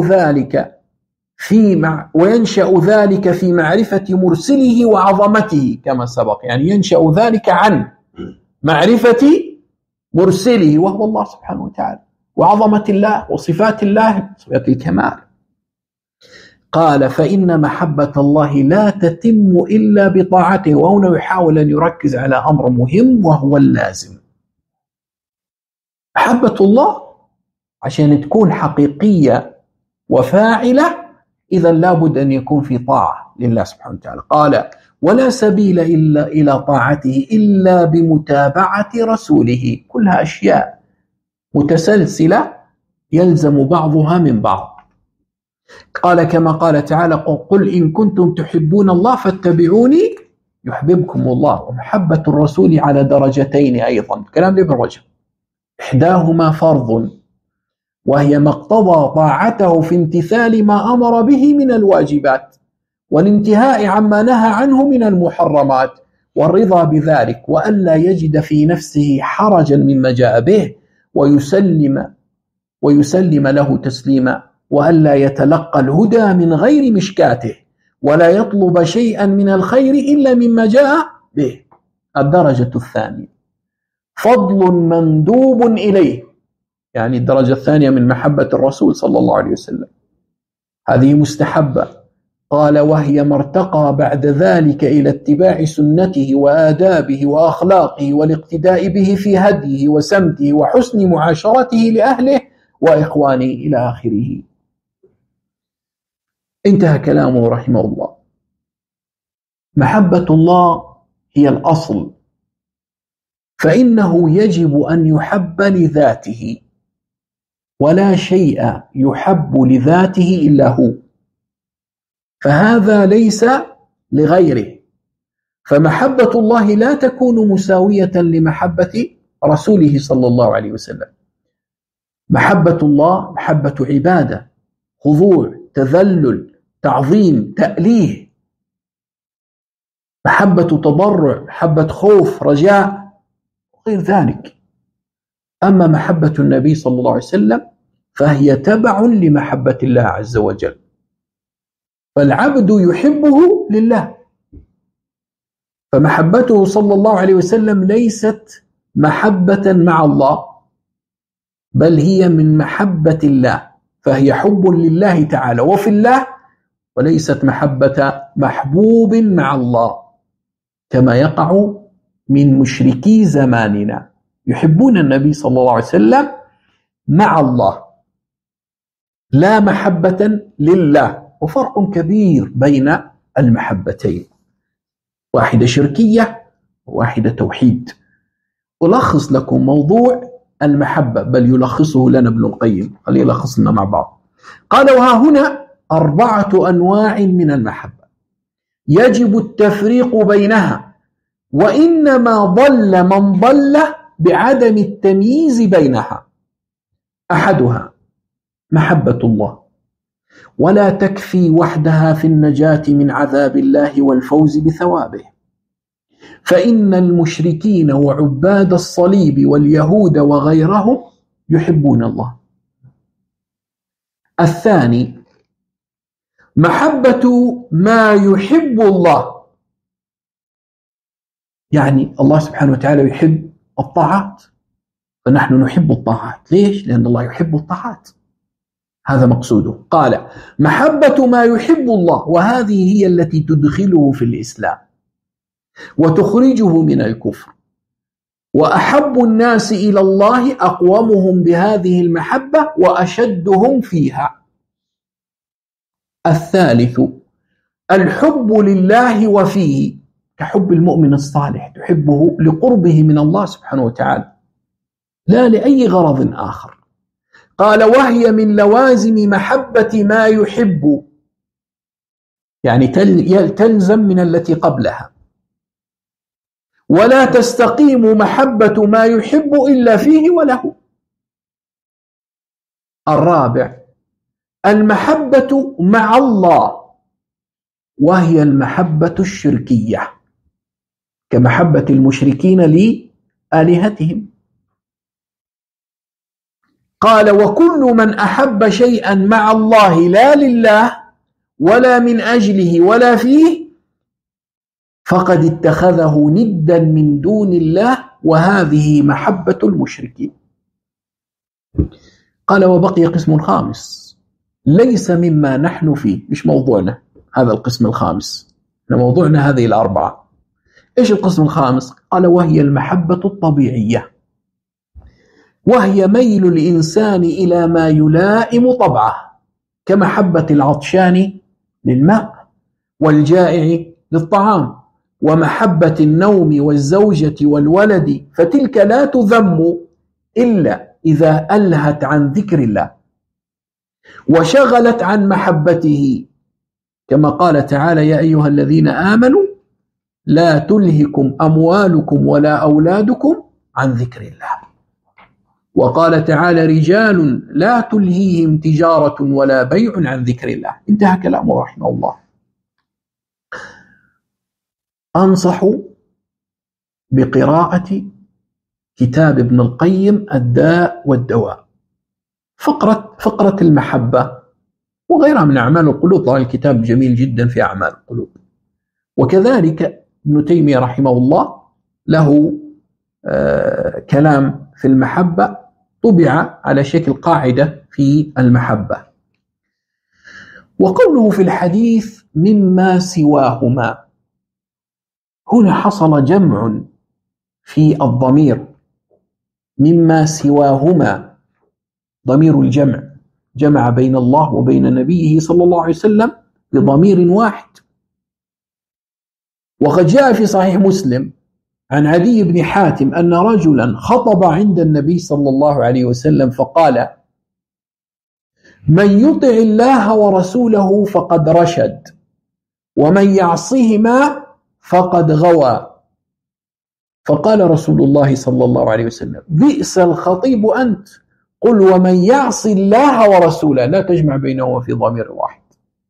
ذلك في معرفة مرسله وعظمته كما سبق. يعني ينشأ ذلك عن معرفة مرسله وهو الله سبحانه وتعالى، وعظمة الله وصفات الله صفات الكمال. قال: فإن محبة الله لا تتم إلا بطاعته. وهنا يحاول أن يركز على أمر مهم وهو اللازم. محبة الله عشان تكون حقيقية وفاعلة إذا لابد أن يكون في طاعة لله سبحانه وتعالى. قال: ولا سبيل إلا إلى طاعته إلا بمتابعة رسوله. كلها أشياء متسلسلة يلزم بعضها من بعض. قال كما قال تعالى: قل إن كنتم تحبون الله فاتبعوني يحببكم الله. ومحبة الرسول على درجتين أيضا، كلام ابن رجب. إحداهما فرض، وهي ما اقتضى طاعته في امتثال ما أمر به من الواجبات، والانتهاء عما نهى عنه من المحرمات، والرضا بذلك، وألا يجد في نفسه حرجا مما جاء به، ويسلم له تسليما، وألا يتلقى الهدى من غير مشكاته، ولا يطلب شيئا من الخير إلا مما جاء به. الدرجة الثانية فضل مندوب إليه، يعني الدرجة الثانية من محبة الرسول صلى الله عليه وسلم، هذه مستحبة. قال: وهي ما ارتقى بعد ذلك إلى اتباع سنته وآدابه وأخلاقه والاقتداء به في هديه وسمته وحسن معاشرته لأهله وإخوانه إلى آخره. انتهى كلامه رحمه الله. محبة الله هي الأصل، فإنه يجب أن يحب لذاته، ولا شيء يحب لذاته إلا هو، فهذا ليس لغيره. فمحبة الله لا تكون مساوية لمحبة رسوله صلى الله عليه وسلم. محبة الله محبة عبادة، خضوع، تذلل، تعظيم، تأليه، محبة تضرع، محبة خوف، رجاء، وغير ذلك. أما محبة النبي صلى الله عليه وسلم فهي تبع لمحبة الله عز وجل، فالعبد يحبه لله. فمحبته صلى الله عليه وسلم ليست محبة مع الله، بل هي من محبة الله، فهي حب لله تعالى وفي الله، وليست محبة محبوب مع الله، كما يقع من مشركي زماننا، يحبون النبي صلى الله عليه وسلم مع الله لا محبة لله. وفرق كبير بين المحبتين، واحدة شركية وواحدة توحيد. ألخص لكم موضوع المحبة، بل يلخصه لنا ابن القيم، خليه يلخص لنا مع بعض. قال: وها هنا 4 أنواع من المحبة يجب التفريق بينها، وإنما ضل من ضل بعدم التمييز بينها. أحدها محبة الله، ولا تكفي وحدها في النجاة من عذاب الله والفوز بثوابه، فإن المشركين وعباد الصليب واليهود وغيرهم يحبون الله. الثاني محبة ما يحب الله، يعني الله سبحانه وتعالى يحب الطاعات، فنحن نحب الطاعات. ليش؟ لأن الله يحب الطاعات، هذا مقصوده. قال: محبة ما يحب الله، وهذه هي التي تدخله في الإسلام وتخرجه من الكفر، وأحب الناس إلى الله أقومهم بهذه المحبة وأشدهم فيها. الثالث الحب لله وفيه، كحب المؤمن الصالح، تحبه لقربه من الله سبحانه وتعالى لا لأي غرض آخر. قال وهي من لوازم محبة ما يحب، يعني تلزم من التي قبلها، ولا تستقيم محبة ما يحب إلا فيه وله. الرابع المحبة مع الله، وهي المحبة الشركية كمحبة المشركين لآلهتهم. قال وكل من أحب شيئا مع الله لا لله ولا من أجله ولا فيه فقد اتخذه ندا من دون الله، وهذه محبة المشركين. قال وبقي قسم خامس ليس مما نحن فيه، مش موضوعنا هذا القسم الخامس، موضوعنا هذه الأربعة. إيش القسم الخامس؟ قال وهي المحبة الطبيعية، وهي ميل الإنسان إلى ما يلائم طبعه، كمحبة العطشان للماء والجائع للطعام، ومحبة النوم والزوجة والولد، فتلك لا تذم إلا إذا ألهت عن ذكر الله وشغلت عن محبته، كما قال تعالى يا أيها الذين آمنوا لا تلهكم أموالكم ولا أولادكم عن ذكر الله. وقال تعالى رجال لا تلهيهم تجارة ولا بيع عن ذكر الله. انتهى كلامه رحمه الله. أنصح بقراءة كتاب ابن القيم الداء والدواء، فقرة المحبة وغيرها من أعمال القلوب. طبعا الكتاب جميل جدا في أعمال القلوب. وكذلك ابن تيمية رحمه الله له كلام في المحبة طبع على شكل قاعدة في المحبة. وقوله في الحديث مما سواهما، هنا حصل جمع في الضمير، مما سواهما ضمير الجمع، جمع بين الله وبين نبيه صلى الله عليه وسلم بضمير واحد. وقد جاء في صحيح مسلم عن عدي بن حاتم أن رجلا خطب عند النبي صلى الله عليه وسلم فقال من يطع الله ورسوله فقد رشد ومن يعصهما فقد غوى. فقال رسول الله صلى الله عليه وسلم بئس الخطيب أنت، قل ومن يعص الله ورسوله، لا تجمع بينهما في ضمير واحد.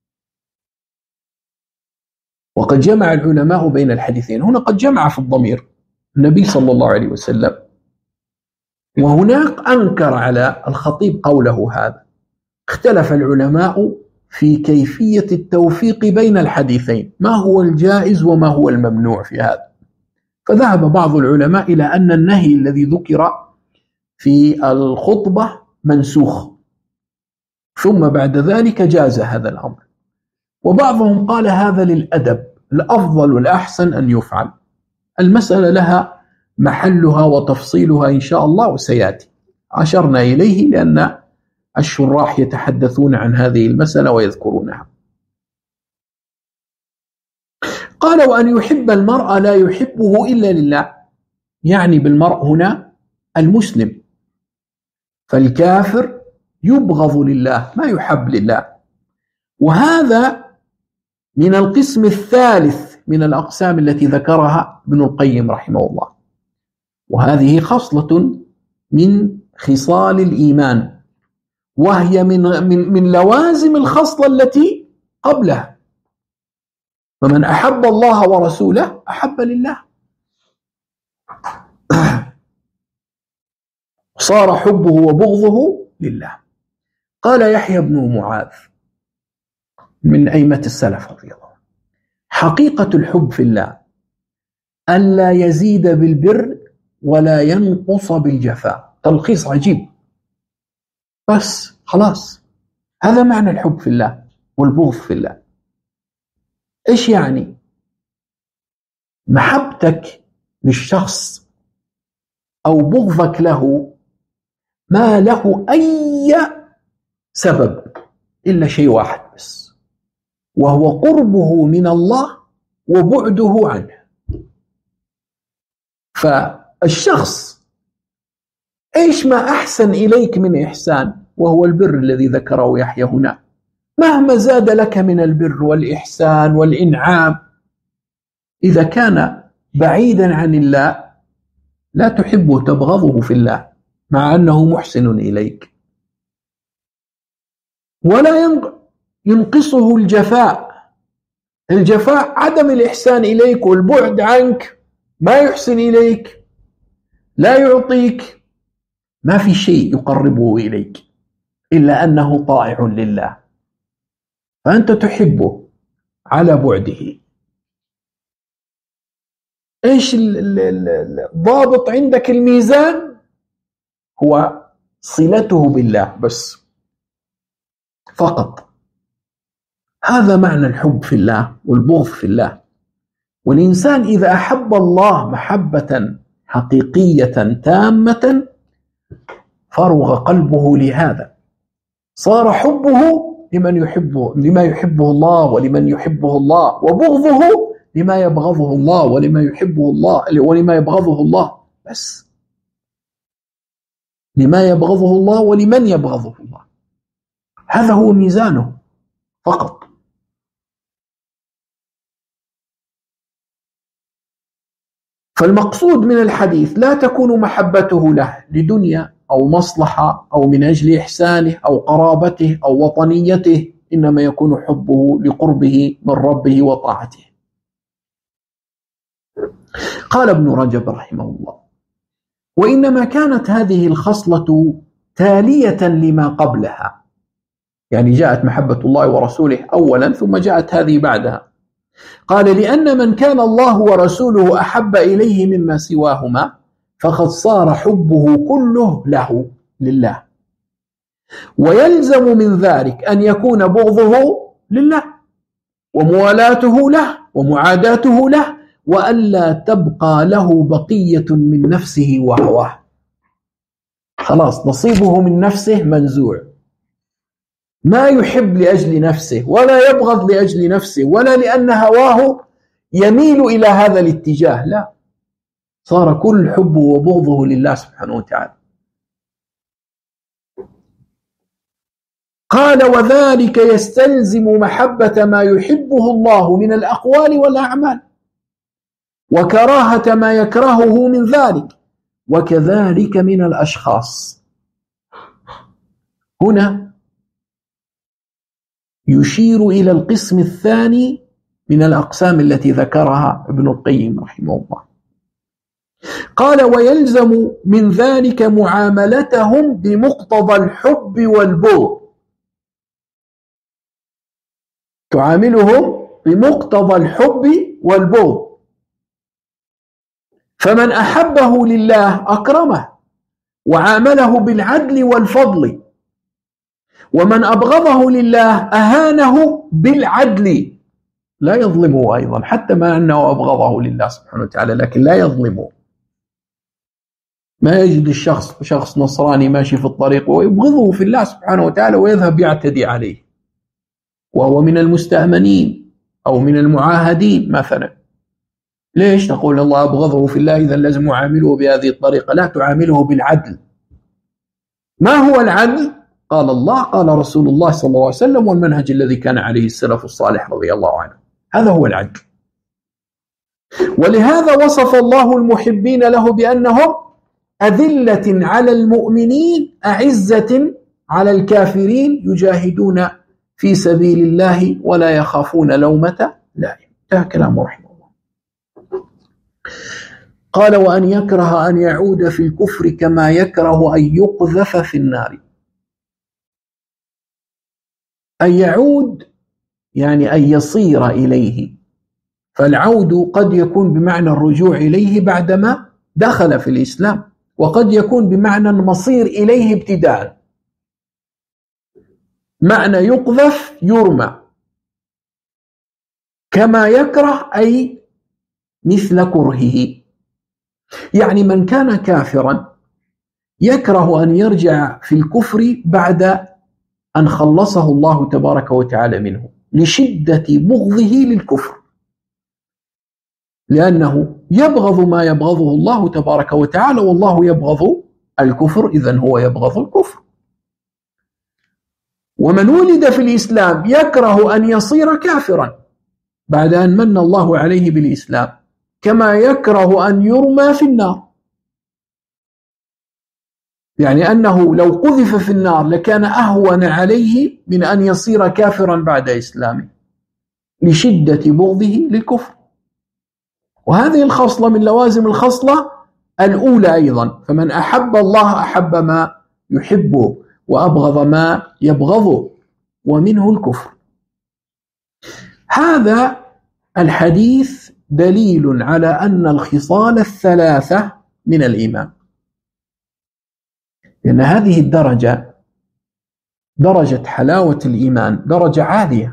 وقد جمع العلماء بين الحديثين، هنا قد جمع في الضمير النبي صلى الله عليه وسلم، وهناك أنكر على الخطيب قوله هذا. اختلف العلماء في كيفية التوفيق بين الحديثين، ما هو الجائز وما هو الممنوع في هذا. فذهب بعض العلماء إلى أن النهي الذي ذكر في الخطبة منسوخ، ثم بعد ذلك جاز هذا الأمر. وبعضهم قال هذا للأدب، الأفضل والأحسن أن يفعل. المسألة لها محلها وتفصيلها إن شاء الله وسيأتي، أشرنا إليه لأن الشراح يتحدثون عن هذه المسألة ويذكرونها. قال وأن يحب المرء لا يحبه إلا لله، يعني بالمرء هنا المسلم، فالكافر يبغض لله ما يحب لله. وهذا من القسم الثالث من الأقسام التي ذكرها ابن القيم رحمه الله، وهذه خصلة من خصال الإيمان، وهي من لوازم الخصلة التي قبلها. فمن أحب الله ورسوله أحب لله، صار حبه وبغضه لله. قال يحيى بن معاذ من أئمة السلف رضي الله عنه حقيقة الحب في الله ألا يزيد بالبر ولا ينقص بالجفاء. تلخيص عجيب، بس خلاص هذا معنى الحب في الله والبغض في الله. إيش يعني؟ محبتك للشخص أو بغضك له ما له أي سبب إلا شيء واحد بس، وهو قربه من الله وبعده عنه. فالشخص إيش ما أحسن إليك من إحسان، وهو البر الذي ذكره يحيى هنا، مهما زاد لك من البر والإحسان والإنعام، إذا كان بعيدا عن الله لا تحبه، تبغضه في الله مع أنه محسن إليك. ولا ينقصه الجفاء. الجفاء عدم الإحسان إليك والبعد عنك، ما يحسن إليك، لا يعطيك، ما في شيء يقربه إليك إلا أنه طائع لله، فأنت تحبه على بعده. إيش الضابط عندك؟ الميزان هو صلته بالله بس فقط. هذا معنى الحب في الله والبغض في الله. والإنسان إذا أحب الله محبة حقيقية تامة فرغ قلبه لهذا، صار حبه لما يحبه الله ولمن يحبه الله، وبغضه لما يبغضه الله ولما يحبه الله ولما يبغضه الله، بس لما يبغضه الله ولمن يبغضه الله. هذا هو ميزانه فقط. فالمقصود من الحديث لا تكون محبته له لدنيا أو مصلحة أو من أجل إحسانه أو قرابته أو وطنيته، إنما يكون حبه لقربه من ربه وطاعته. قال ابن رجب رحمه الله: وإنما كانت هذه الخصلة تالية لما قبلها، يعني جاءت محبة الله ورسوله أولا ثم جاءت هذه بعدها. قال: لأن من كان الله ورسوله أحب إليه مما سواهما فقد صار حبه كله له لله، ويلزم من ذلك أن يكون بغضه لله وموالاته له ومعاداته له، وألا تبقى له بقية من نفسه وهواه. خلاص نصيبه من نفسه منزوع، ما يحب لأجل نفسه ولا يبغض لأجل نفسه ولا لأن هواه يميل إلى هذا الاتجاه، لا، صار كل حبه وبغضه لله سبحانه وتعالى. قال: وذلك يستلزم محبة ما يحبه الله من الأقوال والأعمال، وكراهة ما يكرهه من ذلك، وكذلك من الأشخاص. هنا يشير إلى القسم الثاني من الأقسام التي ذكرها ابن القيم رحمه الله. قال: ويلزم من ذلك معاملتهم بمقتضى الحب والبغض، تعاملهم بمقتضى الحب والبغض. فمن أحبه لله أكرمه وعامله بالعدل والفضل، ومن أبغضه لله أهانه بالعدل، لا يظلمه أيضا، حتى ما أنه أبغضه لله سبحانه وتعالى لكن لا يظلمه. ما يجد شخص نصراني ماشي في الطريق ويبغضه في الله سبحانه وتعالى ويذهب يعتدي عليه وهو من المستأمنين أو من المعاهدين مثلا. ليش نقول الله أبغضه في الله؟ إذا لازم أعامله بهذه الطريقة. لا، تعامله بالعدل. ما هو العدل؟ قال الله، قال رسول الله صلى الله عليه وسلم، والمنهج الذي كان عليه السلف الصالح رضي الله عنه. هذا هو العدل. ولهذا وصف الله المحبين له بأنهم أذلة على المؤمنين أعزة على الكافرين يجاهدون في سبيل الله ولا يخافون لومة لائم. ده كلام رحمه الله. قال: وأن يكره أن يعود في الكفر كما يكره أن يقذف في النار. أن يعود يعني أن يصير إليه، فالعود قد يكون بمعنى الرجوع إليه بعدما دخل في الإسلام، وقد يكون بمعنى المصير إليه ابتداء. معنى يقذف يرمى، كما يكره أي مثل كرهه. يعني من كان كافرا يكره أن يرجع في الكفر بعد أن خلصه الله تبارك وتعالى منه لشدة بغضه للكفر، لأنه يبغض ما يبغضه الله تبارك وتعالى، والله يبغض الكفر، إذن هو يبغض الكفر. ومن ولد في الإسلام يكره أن يصير كافرا بعد أن من الله عليه بالإسلام، كما يكره أن يرمى في النار، يعني أنه لو قذف في النار لكان أهون عليه من أن يصير كافرا بعد إسلامه لشدة بغضه للكفر. وهذه الخصلة من لوازم الخصلة الأولى أيضا، فمن أحب الله أحب ما يحبه وأبغض ما يبغضه، ومنه الكفر. هذا الحديث دليل على أن الخصال الثلاثة من الإيمان، لأن هذه الدرجة درجة حلاوة الإيمان درجة عالية،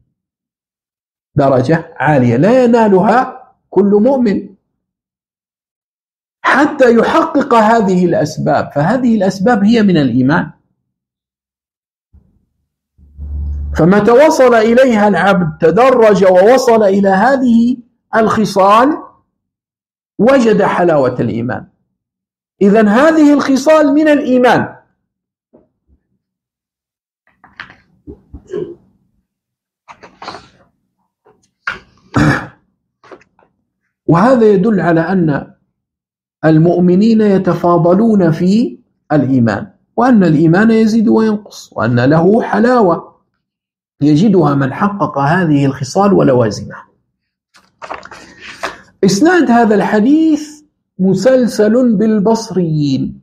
درجة عالية لا ينالها كل مؤمن حتى يحقق هذه الأسباب، فهذه الأسباب هي من الإيمان. فمتى وصل إليها العبد تدرج ووصل إلى هذه الخصال وجد حلاوة الإيمان. إذن هذه الخصال من الإيمان. وهذا يدل على أن المؤمنين يتفاضلون في الإيمان، وأن الإيمان يزيد وينقص، وأن له حلاوة يجدها من حقق هذه الخصال ولوازمها. إسناد هذا الحديث مسلسل بالبصريين،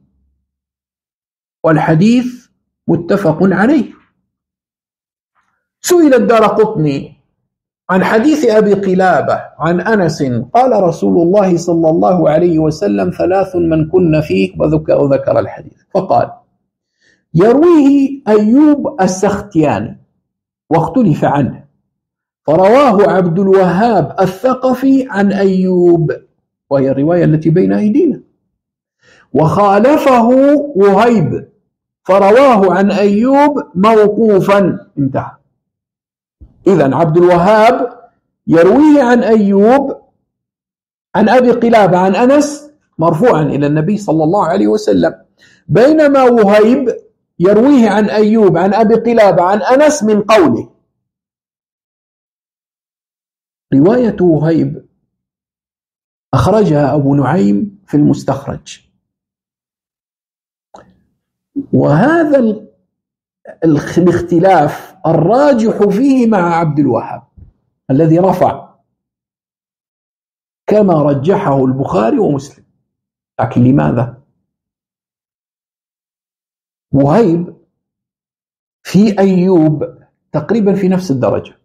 والحديث متفق عليه. سئل الدارقطني عن حديث أبي قلابة عن أنس قال رسول الله صلى الله عليه وسلم: 3 من كن فيه، وذكر الحديث، فقال: يرويه أيوب السختياني واختلف عنه، فرواه عبد الوهاب الثقفي عن أيوب، وهي الرواية التي بين أيدينا، وخالفه وهيب فرواه عن أيوب موقوفا، انتهى. إذن عبد الوهاب يرويه عن أيوب عن أبي قلابة عن أنس مرفوعا إلى النبي صلى الله عليه وسلم، بينما وهيب يرويه عن أيوب عن أبي قلابة عن أنس من قوله. رواية وهيب أخرجها أبو نعيم في المستخرج، وهذا الاختلاف الراجح فيه مع عبد الوهاب الذي رفع، كما رجحه البخاري ومسلم. لكن لماذا؟ وهيب في أيوب تقريبا في نفس الدرجة،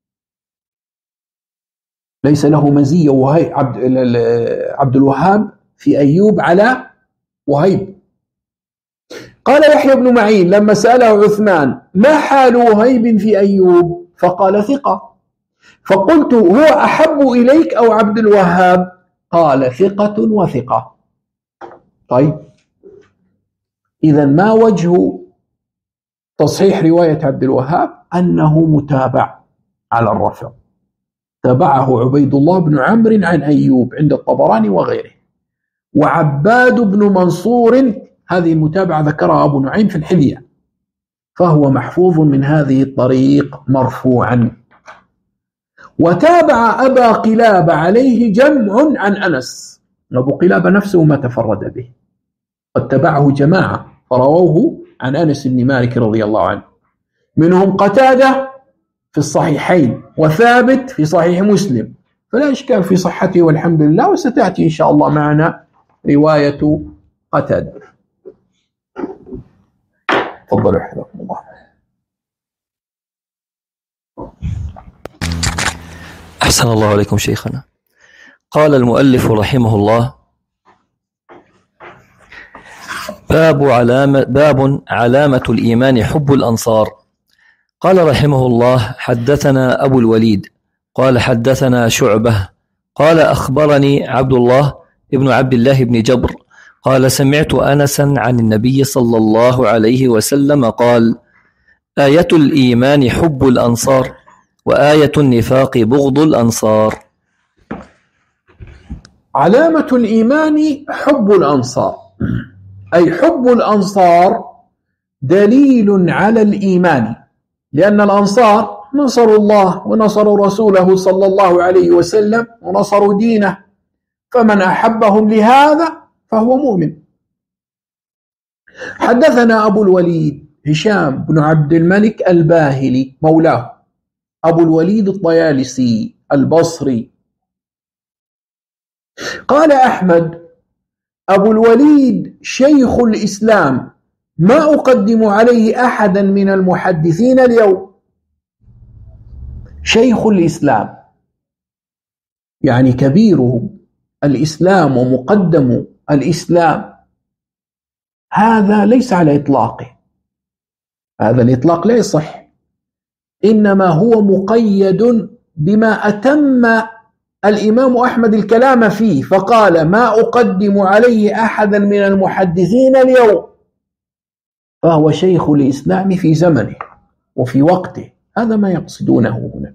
ليس له مزية وهيب عبد الوهاب في أيوب على وهيب. قال يحيى بن معين لما سأله عثمان: ما حال وهيب في أيوب؟ فقال: ثقة. فقلت: هو أحب إليك أو عبد الوهاب؟ قال: ثقة وثقة. طيب، إذن ما وجه تصحيح رواية عبد الوهاب؟ أنه متابع على الرفع، تابعه عبيد الله بن عمرو عن أيوب عند الطبراني وغيره، وعباد بن منصور، هذه المتابعة ذكرها أبو نعيم في الحلية، فهو محفوظ من هذه الطريق مرفوعا. وتابع أبا قلابة عليه جمع عن أنس، أبو قلابة نفسه ما تفرد به، قد تبعه جماعة فرووه عن أنس بن مالك رضي الله عنه، منهم قتادة في الصحيحين وثابت في صحيح مسلم، فلا إشكال في صحته والحمد لله. وستأتي إن شاء الله معنا رواية قتادة. تفضلوا حفظكم الله. أحسن الله عليكم شيخنا. قال المؤلف رحمه الله: باب علامة الإيمان حب الأنصار. قال رحمه الله: حدثنا أبو الوليد قال حدثنا شعبة قال أخبرني عبد الله ابن عبد الله بن جبر قال سمعت أنسا عن النبي صلى الله عليه وسلم قال آية الإيمان حب الأنصار وآية النفاق بغض الأنصار. علامة الإيمان حب الأنصار، أي حب الأنصار دليل على الإيمان، لأن الأنصار نصروا الله ونصروا رسوله صلى الله عليه وسلم ونصروا دينه، فمن أحبهم لهذا فهو مؤمن. حدثنا أبو الوليد هشام بن عبد الملك الباهلي مولاه، أبو الوليد الطيالسي البصري، قال أحمد: أبو الوليد شيخ الإسلام، ما أقدم عليه أحدا من المحدثين اليوم. شيخ الإسلام يعني كبيره الإسلام ومقدم الإسلام، هذا ليس على إطلاقه، هذا الإطلاق لا يصح، إنما هو مقيد بما أتم الإمام أحمد الكلام فيه، فقال: ما أقدم عليه أحدا من المحدثين اليوم، فهو شيخ الإسلام في زمنه وفي وقته، هذا ما يقصدونه هنا،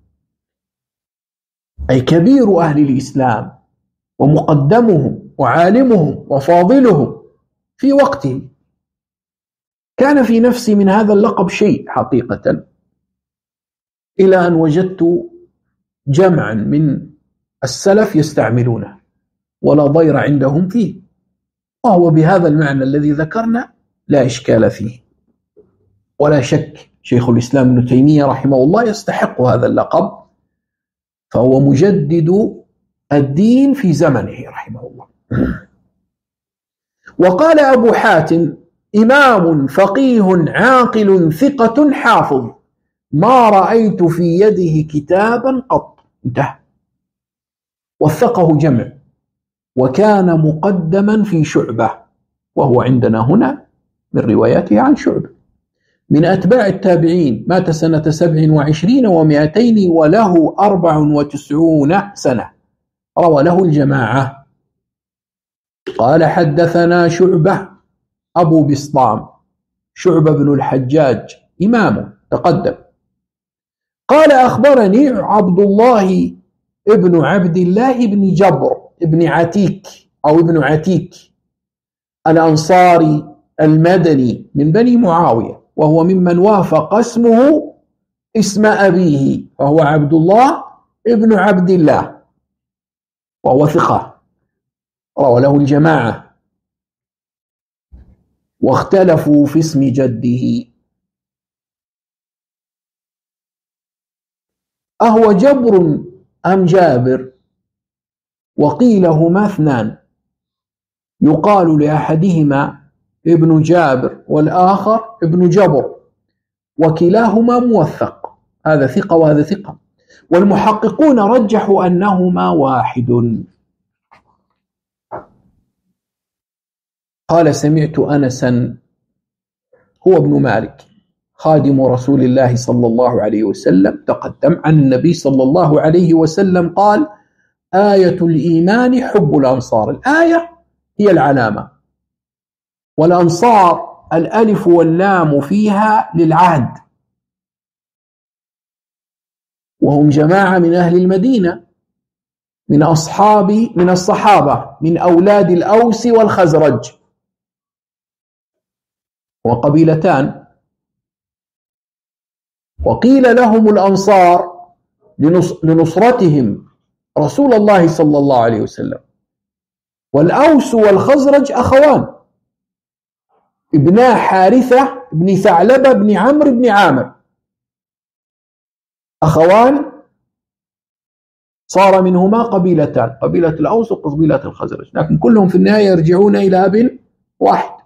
أي كبير أهل الإسلام ومقدمهم وعالمهم وفاضلهم في وقته. كان في نفسي من هذا اللقب شيء حقيقة، إلى أن وجدت جمعا من السلف يستعملونه ولا ضير عندهم فيه، وهو بهذا المعنى الذي ذكرنا لا إشكال فيه، ولا شك شيخ الإسلام ابن تيمية رحمه الله يستحق هذا اللقب، فهو مجدد الدين في زمنه رحمه الله. وقال أبو حاتم: إمام فقيه عاقل ثقة حافظ، ما رأيت في يده كتابا قط. انتهى. وثقه جمع، وكان مقدما في شعبة، وهو عندنا هنا من رواياته عن شعبة، من أتباع التابعين، مات سنة 27 و200 وله 94 سنة، روى له الجماعة. قال: حدثنا شعبة أبو بسطام، شعبة بن الحجاج إمام تقدم، قال: أخبرني عبد الله ابن عبد الله بن جبر ابن عتيك أو ابن عتيك الأنصاري المدني من بني معاوية، وهو ممن وافق اسمه اسم أبيه، فهو عبد الله ابن عبد الله، وهو ثقة، روى له الجماعة، واختلفوا في اسم جده، أهو جبر أم جابر؟ وقيل هما اثنان، يقال لأحدهما ابن جابر والآخر ابن جبر، وكلاهما موثق، هذا ثقة وهذا ثقة، والمحققون رجحوا أنهما واحد. قال: سمعت أنسا، هو ابن مالك خادم رسول الله صلى الله عليه وسلم، تقدم عن النبي صلى الله عليه وسلم قال: آية الإيمان حب الأنصار. الآية هي العلامة، والأنصار الألف واللام فيها للعهد، وهم جماعة من أهل المدينة، من الصحابة، من أولاد الأوس والخزرج، وقبيلتان. وقيل لهم الأنصار لنصرتهم رسول الله صلى الله عليه وسلم. والأوس والخزرج أخوان، ابنا حارثة بن ثعلبة بن عمرو بن عامر، أخوان صار منهما قبيلتان، قبيلة الأوس وقبيلة الخزرج، لكن كلهم في النهاية يرجعون إلى أب واحد.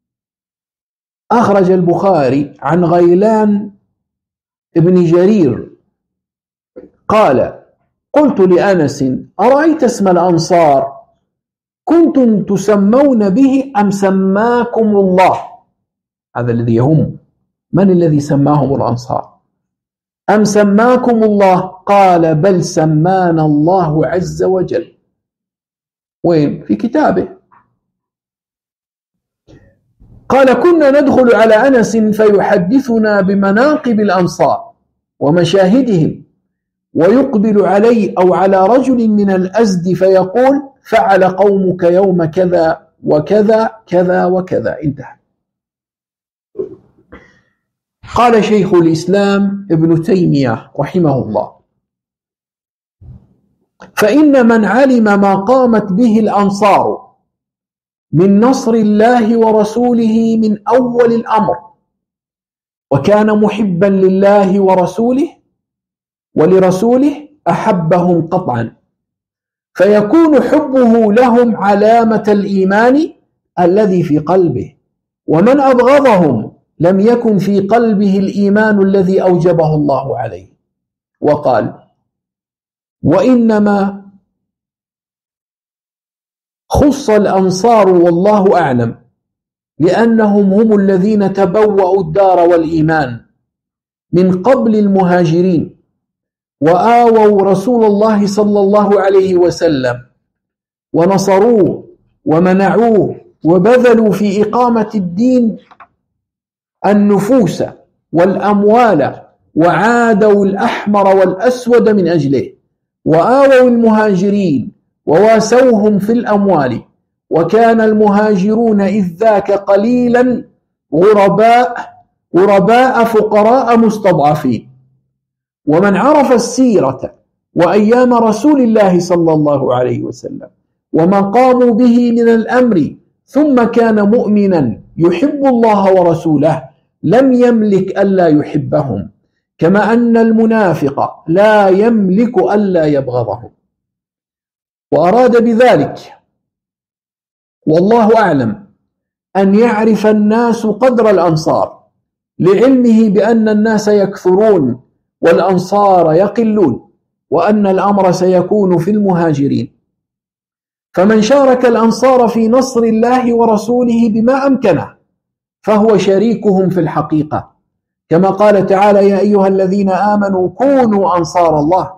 أخرج البخاري عن غيلان ابن جرير قال: قلت لأنس: أرأيت اسم الأنصار كنتم تسمون به أم سماكم الله؟ هذا الذي يهم، من الذي سماهم الأنصار؟ أم سماكم الله؟ قال: بل سمانا الله عز وجل. وين؟ في كتابه. قال: كنا ندخل على أنس فيحدثنا بمناقب الأنصار ومشاهدهم، ويقبل علي أو على رجل من الأزد فيقول: فعل قومك يوم كذا وكذا كذا وكذا. انتهى. قال شيخ الإسلام ابن تيمية رحمه الله: فإن من علم ما قامت به الأنصار من نصر الله ورسوله من أول الأمر، وكان محبا لله ورسوله ولرسوله، أحبهم قطعا، فيكون حبه لهم علامة الإيمان الذي في قلبه. ومن أبغضهم لم يكن في قلبه الإيمان الذي أوجبه الله عليه. وقال: وإنما خص الأنصار والله أعلم لأنهم هم الذين تبوأوا الدار والإيمان من قبل المهاجرين، وآووا رسول الله صلى الله عليه وسلم ونصروه ومنعوه، وبذلوا في إقامة الدين النفوس والأموال، وعادوا الأحمر والأسود من أجله، وآووا المهاجرين وواسوهم في الأموال، وكان المهاجرون إذ ذاك قليلا غرباء فقراء مستضعفين. ومن عرف السيرة وأيام رسول الله صلى الله عليه وسلم وما قاموا به من الأمر ثم كان مؤمنا يحب الله ورسوله لم يملك ألا يحبهم، كما أن المنافق لا يملك ألا يبغضهم. وأراد بذلك والله أعلم أن يعرف الناس قدر الأنصار لعلمه بأن الناس يكثرون والأنصار يقلون، وأن الأمر سيكون في المهاجرين. فمن شارك الأنصار في نصر الله ورسوله بما أمكنه فهو شريكهم في الحقيقة، كما قال تعالى: يا أيها الذين آمنوا كونوا أنصار الله.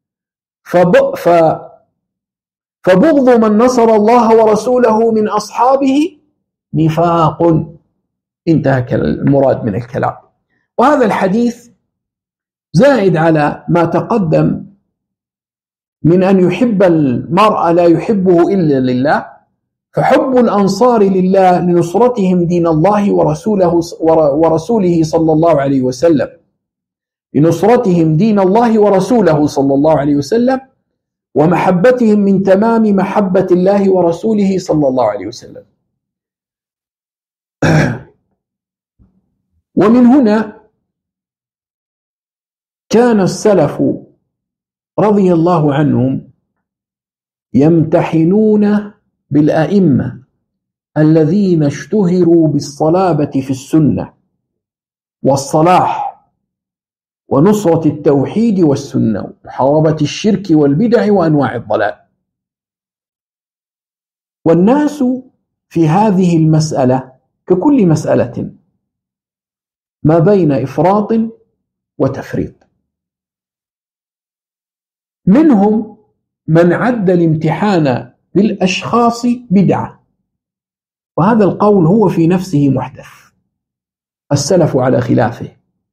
فبغض من نصر الله ورسوله من أصحابه نفاق. انتهى المراد من الكلام. وهذا الحديث زائد على ما تقدم من أن يحب المرء لا يحبه إلا لله، فحب الأنصار لله لنصرتهم دين الله ورسوله صلى الله عليه وسلم، لنصرتهم دين الله ورسوله صلى الله عليه وسلم، ومحبتهم من تمام محبة الله ورسوله صلى الله عليه وسلم. ومن هنا كان السلف رضي الله عنهم يمتحنون بالأئمة الذين اشتهروا بالصلابة في السنة والصلاح ونصرة التوحيد والسنة ومحاربة الشرك والبدع وأنواع الضلال. والناس في هذه المسألة ككل مسألة ما بين إفراط وتفريط. منهم من عد الامتحان بالأشخاص بدعة، وهذا القول هو في نفسه محدث، السلف على خلافه.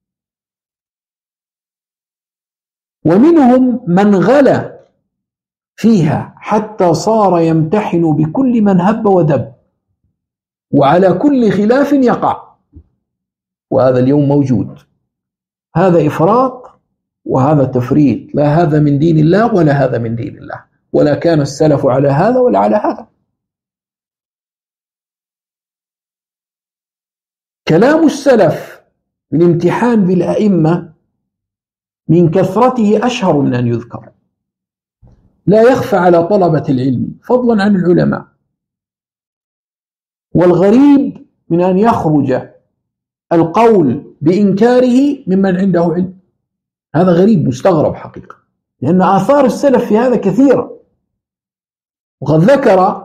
ومنهم من غلا فيها حتى صار يمتحن بكل من هب ودب وعلى كل خلاف يقع، وهذا اليوم موجود. هذا إفراط وهذا تفريط، لا هذا من دين الله ولا هذا من دين الله، ولا كان السلف على هذا ولا على هذا. كلام السلف من امتحان بالأئمة من كثرته أشهر من أن يذكر، لا يخفى على طلبة العلم فضلا عن العلماء. والغريب من أن يخرج القول بإنكاره ممن عنده علم، هذا غريب مستغرب حقيقة، لأن آثار السلف في هذا كثيرة. وقد ذكر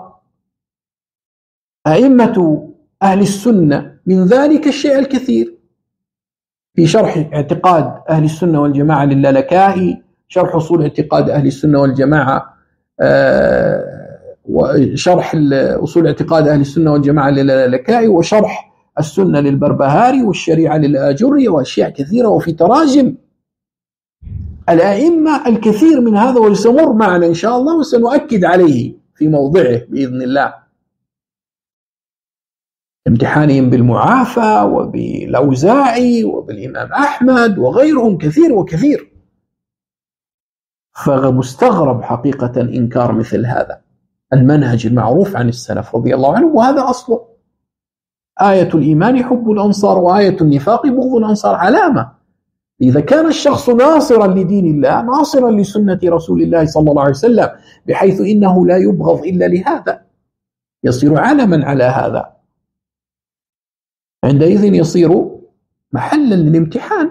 أئمة أهل السنة من ذلك الشيء الكثير في شرح اعتقاد أهل السنة والجماعة للالكائي، شرح أصول اعتقاد أهل السنة والجماعة وشرح أصول اعتقاد أهل السنة والجماعة للالكائي، وشرح السنة للبربهاري، والشريعة للآجري، وأشياء كثيرة، وفي تراجم الأئمة الكثير من هذا، وسيمر معنا إن شاء الله وسنؤكد عليه في موضعه بإذن الله، امتحانهم بالمعافى وبالأوزاعي وبالإمام أحمد وغيرهم كثير وكثير. فمستغرب حقيقة إنكار مثل هذا المنهج المعروف عن السلف رضي الله عنه، وهذا أصله. آية الإيمان حب الأنصار، وآية النفاق بغض الأنصار. علامة إذا كان الشخص ناصرا لدين الله، ناصرا لسنة رسول الله صلى الله عليه وسلم، بحيث إنه لا يبغض إلا لهذا، يصير علما على هذا، عندئذ يصير محلا للامتحان.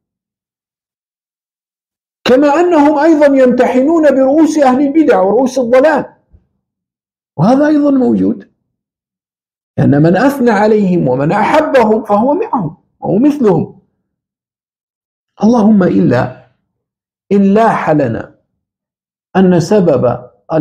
كما أنهم أيضا يمتحنون برؤوس أهل البدع ورؤوس الضلال، وهذا أيضا موجود، لأن من أثنى عليهم ومن أحبهم فهو معهم وهو مثلهم. اللهم إلا إن لاح لنا أن سبب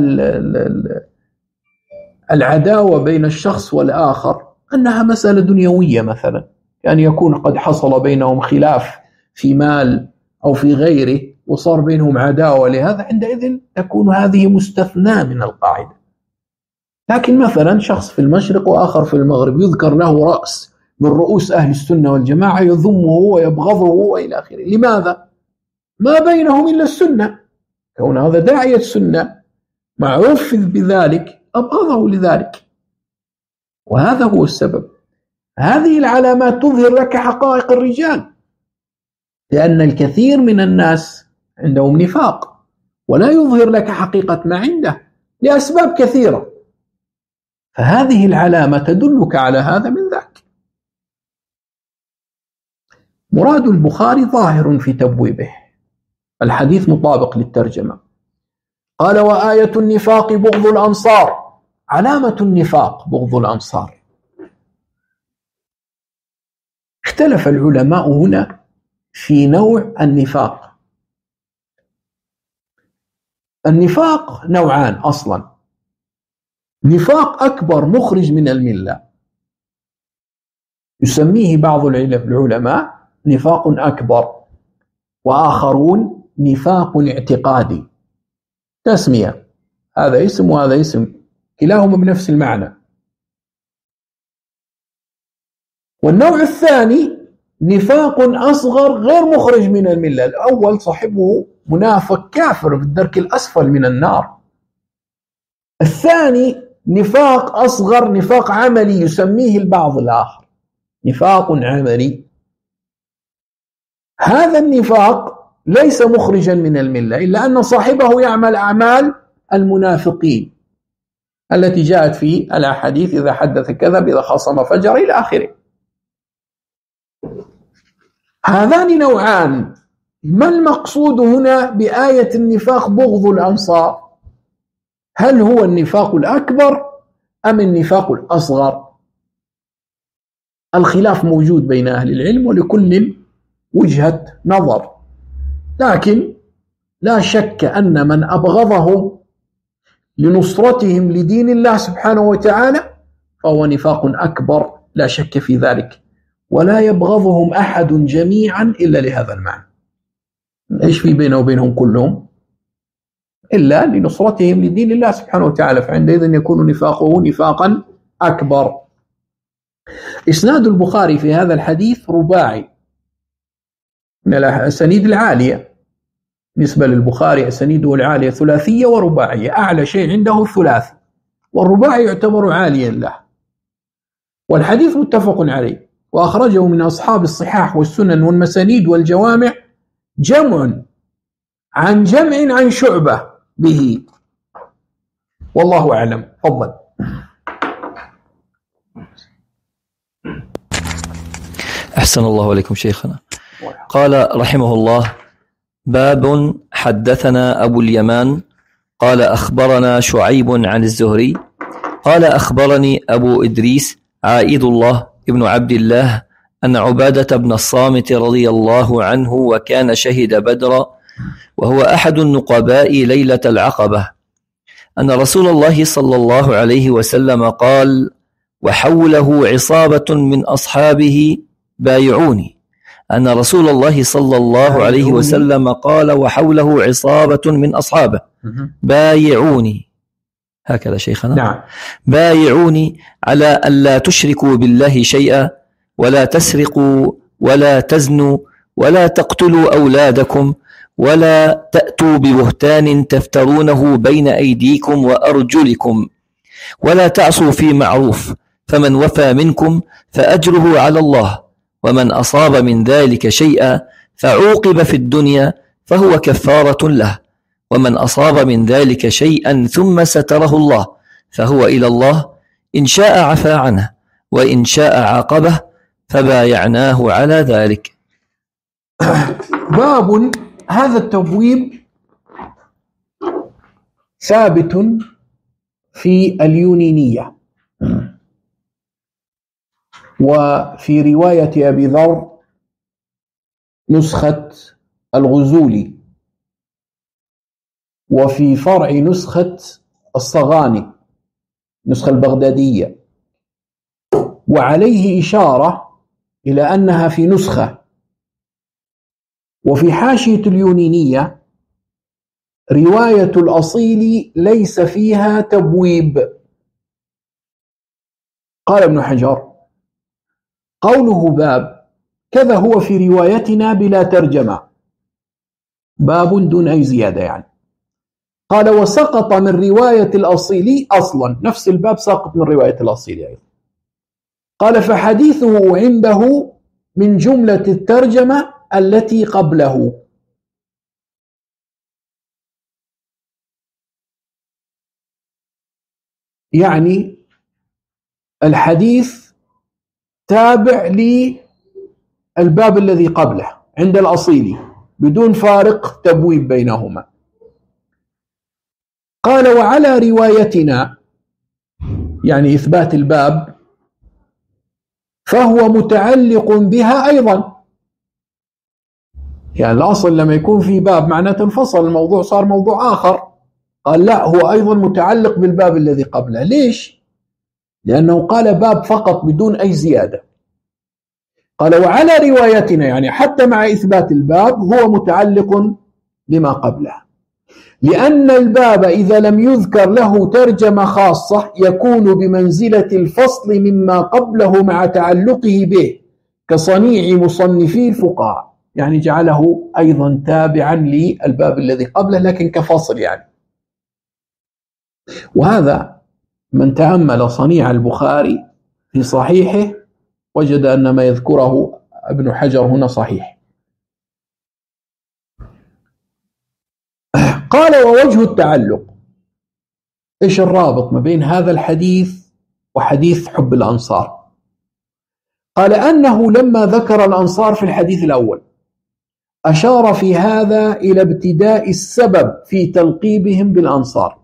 العداوة بين الشخص والآخر أنها مسألة دنيوية، مثلا يعني يكون قد حصل بينهم خلاف في مال أو في غيره وصار بينهم عداوة لهذا، عندئذ تكون هذه مستثناة من القاعدة. لكن مثلا شخص في المشرق وآخر في المغرب يذكر له رأس من رؤوس أهل السنة والجماعة يذمه ويبغضه وإلى آخره، لماذا؟ ما بينهم إلا السنة، كون هذا داعية السنة معروف بذلك أبغضه لذلك، وهذا هو السبب. هذه العلامات تظهر لك حقائق الرجال، لأن الكثير من الناس عندهم نفاق ولا يظهر لك حقيقة ما عنده لأسباب كثيرة، فهذه العلامة تدلك على هذا من ذاك. مراد البخاري ظاهر في تبويبه، الحديث مطابق للترجمة. قال: وآية النفاق بغض الأنصار. علامة النفاق بغض الأنصار. اختلف العلماء هنا في نوع النفاق. النفاق نوعان أصلا: نفاق أكبر مخرج من الملة، يسميه بعض العلماء نفاق أكبر، وآخرون نفاق اعتقادي، تسمية، هذا اسم وهذا اسم، كلاهما بنفس المعنى. والنوع الثاني نفاق أصغر غير مخرج من الملة. الأول صاحبه منافق كافر في الدرك الأسفل من النار. الثاني نفاق أصغر، نفاق عملي، يسميه البعض الآخر نفاق عملي. هذا النفاق ليس مخرجا من الملة، إلا أن صاحبه يعمل أعمال المنافقين التي جاءت في الأحاديث: إذا حدث كذب، إذا خاصم فجر، إلى آخره. هذان نوعان. ما المقصود هنا بآية النفاق بغض الأنصار؟ هل هو النفاق الأكبر أم النفاق الأصغر؟ الخلاف موجود بين أهل العلم ولكل وجهة نظر، لكن لا شك أن من أبغضهم لنصرتهم لدين الله سبحانه وتعالى فهو نفاق أكبر، لا شك في ذلك، ولا يبغضهم أحد جميعا إلا لهذا المعنى. إيش في بينه وبينهم كلهم؟ إلا لنصرتهم لدين الله سبحانه وتعالى، فعندئذ يكون نفاقه نفاقا أكبر. إسناد البخاري في هذا الحديث رباعي من الأسانيد العالية. بالنسبة للبخاري أسانيده العالية ثلاثية ورباعية، أعلى شيء عنده الثلاثي، والرباعي يعتبر عاليا له. والحديث متفق عليه، وأخرجه من أصحاب الصحاح والسنن والمسانيد والجوامع جمع عن شعبة به، والله أعلم. تفضل. أحسن الله عليكم شيخنا. قال رحمه الله: باب حدثنا أبو اليمان قال أخبرنا شعيب عن الزهري قال أخبرني أبو إدريس عائد الله ابن عبد الله أن عبادة بن الصامت رضي الله عنه وكان شهد بدرا وهو أحد النقباء ليلة العقبة أن رسول الله صلى الله عليه وسلم قال: وحوله عصابة من أصحابه بايعوني. أن رسول الله صلى الله عليه وسلم قال: وحوله عصابة من أصحابه بايعوني. هكذا شيخنا. نعم. بايعوني على ألا تشركوا بالله شيئا، ولا تسرقوا، ولا تزنوا، ولا تقتلوا أولادكم، ولا تأتوا ببهتان تفترونه بين أيديكم وأرجلكم، ولا تعصوا في معروف، فمن وفى منكم فأجره على الله، ومن أصاب من ذلك شيئا فعوقب في الدنيا فهو كفارة له، ومن أصاب من ذلك شيئا ثم ستره الله فهو إلى الله، إن شاء عفى عنه وإن شاء عاقبه، فبايعناه على ذلك. باب هذا التبويب ثابت في اليونينية، وفي رواية أبي ذر نسخة الغزولي، وفي فرع نسخة الصغاني نسخة البغدادية، وعليه إشارة إلى أنها في نسخة. وفي حاشية اليونينية رواية الأصيل ليس فيها تبويب. قال ابن حجر: قوله باب كذا هو في روايتنا بلا ترجمة، باب دون أي زيادة يعني. قال: وسقط من رواية الأصيل أصلا، نفس الباب ساقط من رواية الأصيل أيضا. قال: فحديثه عنده من جملة الترجمة التي قبله. يعني الحديث تابع للباب الذي قبله عند الأصيل بدون فارق تبويب بينهما. قال: وعلى روايتنا، يعني إثبات الباب، فهو متعلق بها أيضا. يعني الأصل لما يكون في باب معناته انفصل الموضوع، صار موضوع آخر. قال: لا، هو أيضا متعلق بالباب الذي قبله. ليش؟ لأنه قال باب فقط بدون أي زيادة. قال: وعلى روايتنا، يعني حتى مع إثبات الباب هو متعلق بما قبله، لأن الباب إذا لم يذكر له ترجمة خاصة يكون بمنزلة الفصل مما قبله مع تعلقه به، كصنيع مصنفي الفقهاء، يعني جعله أيضا تابعا للباب الذي قبله لكن كفصل يعني. وهذا من تأمل صنيع البخاري في صحيحه وجد أن ما يذكره ابن حجر هنا صحيح. قال: ووجه التعلق، إيش الرابط ما بين هذا الحديث وحديث حب الأنصار؟ قال: أنه لما ذكر الأنصار في الحديث الأول أشار في هذا إلى ابتداء السبب في تلقيبهم بالأنصار،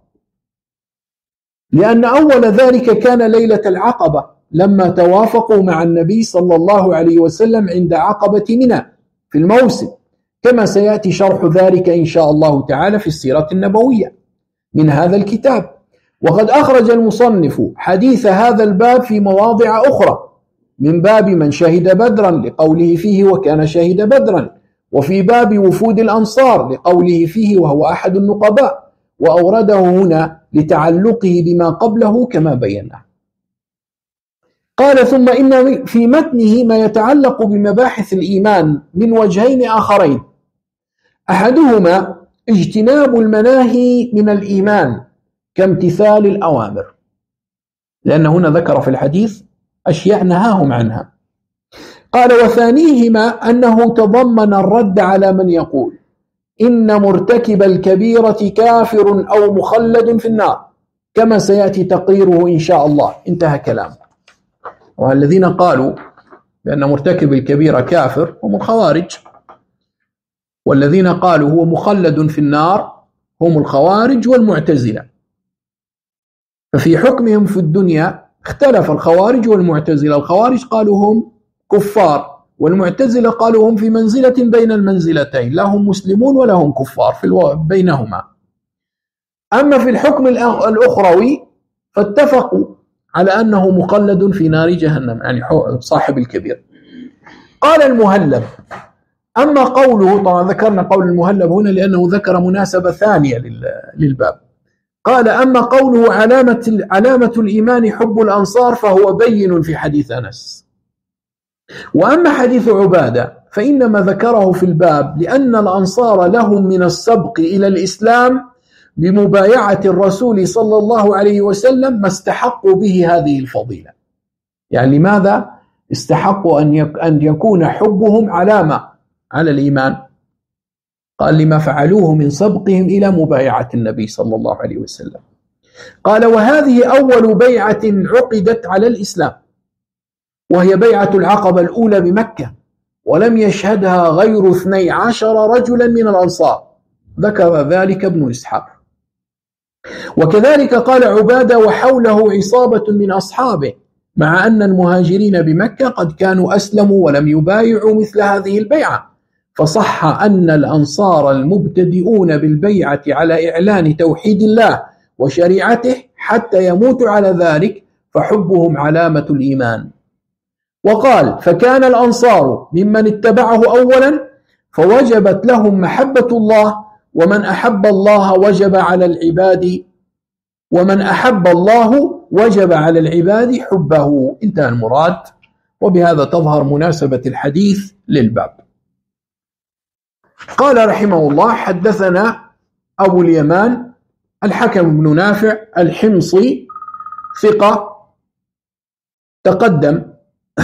لأن أول ذلك كان ليلة العقبة لما توافقوا مع النبي صلى الله عليه وسلم عند عقبة منى في الموسم، كما سيأتي شرح ذلك إن شاء الله تعالى في السيرة النبوية من هذا الكتاب. وقد أخرج المصنف حديث هذا الباب في مواضع أخرى، من باب من شهد بدرا لقوله فيه وكان شهد بدرا، وفي باب وفود الأنصار لقوله فيه وهو أحد النقباء، وأورده هنا لتعلقه بما قبله كما بينا. قال: ثم إن في متنه ما يتعلق بمباحث الإيمان من وجهين آخرين، أحدهما اجتناب المناهي من الإيمان كامتثال الأوامر، لأن هنا ذكر في الحديث أشياء نهاهم عنها. قال: وثانيهما أنه تضمن الرد على من يقول إن مرتكب الكبيرة كافر أو مخلد في النار، كما سيأتي تقريره إن شاء الله. انتهى كلامه. والذين قالوا بأن مرتكب الكبيرة كافر هم الخوارج، والذين قالوا هو مخلد في النار هم الخوارج والمعتزلة. ففي حكمهم في الدنيا اختلف الخوارج والمعتزلة. الخوارج قالوا هم كفار، والمعتزلة قالوا هم في منزلة بين المنزلتين، لا هم مسلمون ولا هم كفار، في بينهما. أما في الحكم الأخروي فاتفقوا على أنه مخلد في نار جهنم، يعني صاحب الكبير. قال المهلب: أما قوله، طبعا ذكرنا قول المهلب هنا لأنه ذكر مناسبة ثانية للباب. قال: أما قوله علامة الإيمان حب الأنصار فهو بين في حديث أنس. وأما حديث عبادة فإنما ذكره في الباب لأن الأنصار لهم من السبق إلى الإسلام بمبايعة الرسول صلى الله عليه وسلم ما استحقوا به هذه الفضيلة. يعني لماذا استحقوا أن يكون حبهم علامة على الإيمان؟ قال: لما فعلوه من سبقهم إلى مبايعة النبي صلى الله عليه وسلم. قال: وهذه أول بيعة عقدت على الإسلام، وهي بيعة العقبة الأولى بمكة، ولم يشهدها غير 12 رجلا من الأنصار، ذكر ذلك ابن إسحاق. وكذلك قال عبادة: وحوله عصابة من أصحابه، مع أن المهاجرين بمكة قد كانوا أسلموا ولم يبايعوا مثل هذه البيعة، فصح أن الأنصار المبتدئون بالبيعة على إعلان توحيد الله وشريعته حتى يموتوا على ذلك فحبهم علامة الإيمان. وقال: فكان الأنصار ممن اتبعه أولا فوجبت لهم محبة الله، ومن أحب الله وجب على العباد حبه. انتهى المراد. وبهذا تظهر مناسبة الحديث للباب. قال رحمه الله: حدثنا أبو اليمان الحكم بن نافع الحمصي ثقة تقدم.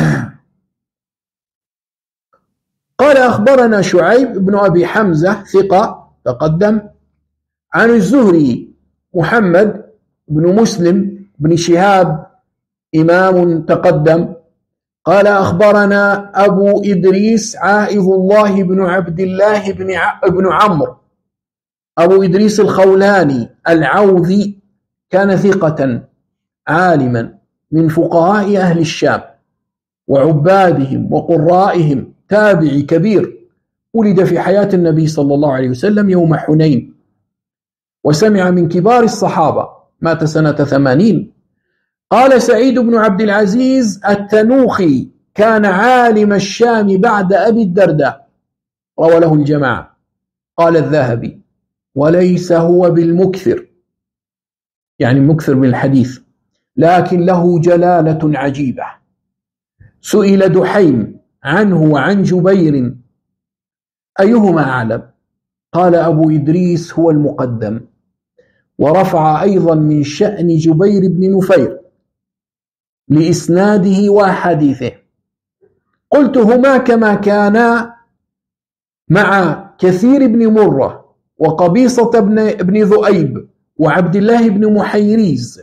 قال: أخبرنا شعيب بن أبي حمزة ثقة تقدم. عن الزهري محمد بن مسلم بن شهاب إمام تقدم. قال: أخبرنا أبو إدريس عائذ الله بن عبد الله بن عمرو أبو إدريس الخولاني العوذي، كان ثقة عالما من فقهاء أهل الشام وعبادهم وقرائهم، تابعي كبير، ولد في حياة النبي صلى الله عليه وسلم يوم حنين، وسمع من كبار الصحابة، مات سنة 80. قال: سعيد بن عبد العزيز التنوخي كان عالم الشام بعد أبي الدرداء، روى له الجماعة. قال الذهبي: وليس هو بالمكثر، يعني مكثر من الحديث، لكن له جلالة عجيبة. سئل دحيم عنه وعن جبير أيهما أعلم؟ قال: أبو إدريس هو المقدم. ورفع أيضا من شأن جبير بن نفير لإسناده وحديثه. قلت: هما كما كانا مع كثير بن مرة وقبيصة بن ذؤيب وعبد الله بن محيريز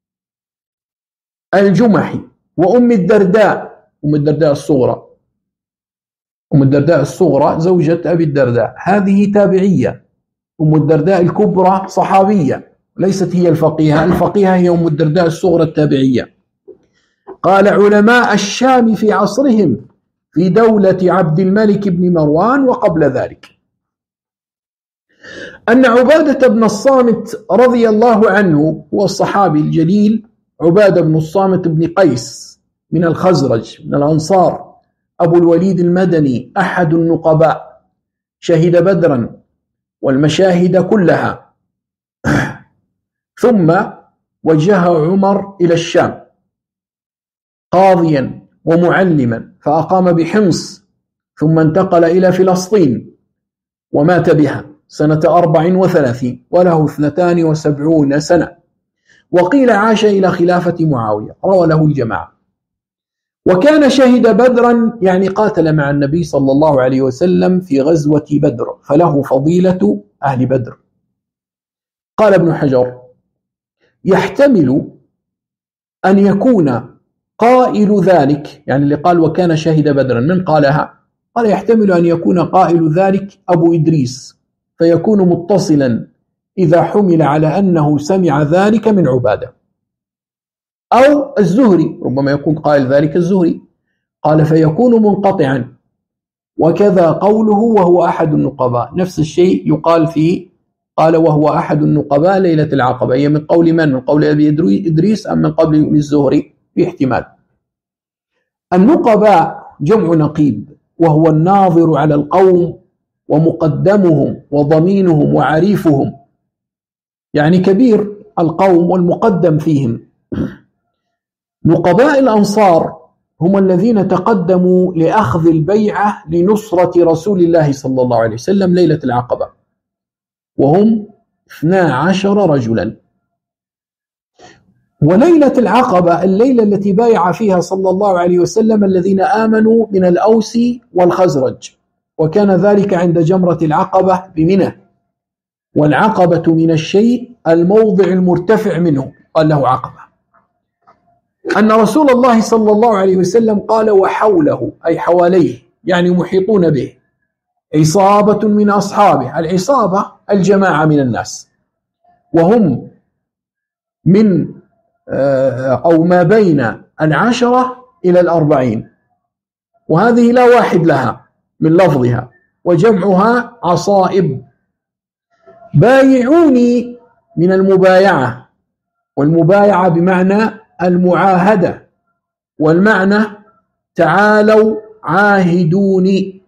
الجمحي وأم الدرداء. أم الدرداء الصغرى زوجة أبي الدرداء، هذه تابعية. أم الدرداء الكبرى صحابية، ليست هي الفقيهة. الفقيهة هي أم الدرداء الصغرى التابعية. قال: علماء الشام في عصرهم في دولة عبد الملك بن مروان وقبل ذلك، أن عبادة بن الصامت رضي الله عنه، هو الصحابي الجليل عبادة بن الصامت بن قيس من الخزرج من الأنصار، أبو الوليد المدني، أحد النقباء، شهد بدرا والمشاهد كلها، ثم وجهه عمر إلى الشام قاضيا ومعلما، فأقام بحمص، ثم انتقل إلى فلسطين ومات بها سنة 34 وله 72 سنة، وقيل عاش إلى خلافة معاوية، روى له الجماعة. وكان شهد بدرا، يعني قاتل مع النبي صلى الله عليه وسلم في غزوة بدر، فله فضيلة أهل بدر. قال ابن حجر: يحتمل أن يكون قائل ذلك، يعني اللي قال وكان شهد بدرا، من قالها؟ قال: يحتمل أن يكون قائل ذلك أبو إدريس، فيكون متصلا إذا حمل على أنه سمع ذلك من عبادة، أو الزهري، ربما يكون قائل ذلك الزهري. قال: فيكون منقطعا، وكذا قوله وهو أحد النقباء، نفس الشيء يقال في قال وهو أحد النقباء ليلة العقبة. هي من قول من؟ من قول أبي إدريس أم من قول الزهري؟ في احتمال. النقباء جمع نقيب، وهو الناظر على القوم ومقدمهم وضمينهم وعريفهم، يعني كبير القوم والمقدم فيهم. نقباء الأنصار هم الذين تقدموا لأخذ البيعة لنصرة رسول الله صلى الله عليه وسلم ليلة العقبة، وهم 12 رجلا. وليلة العقبة الليلة التي بايع فيها صلى الله عليه وسلم الذين آمنوا من الأوس والخزرج، وكان ذلك عند جمرة العقبة بمنى. والعقبة من الشيء الموضع المرتفع منه، قال له عقبة. أن رسول الله صلى الله عليه وسلم قال وحوله، أي حواليه، يعني محيطون به، عصابة من أصحابه. العصابة الجماعة من الناس، وهم من أو ما بين 10 إلى 40، وهذه لا واحد لها من لفظها، وجمعها عصائب. بايعوني من المبايعة، والمبايعة بمعنى المعاهدة، والمعنى تعالوا عاهدوني.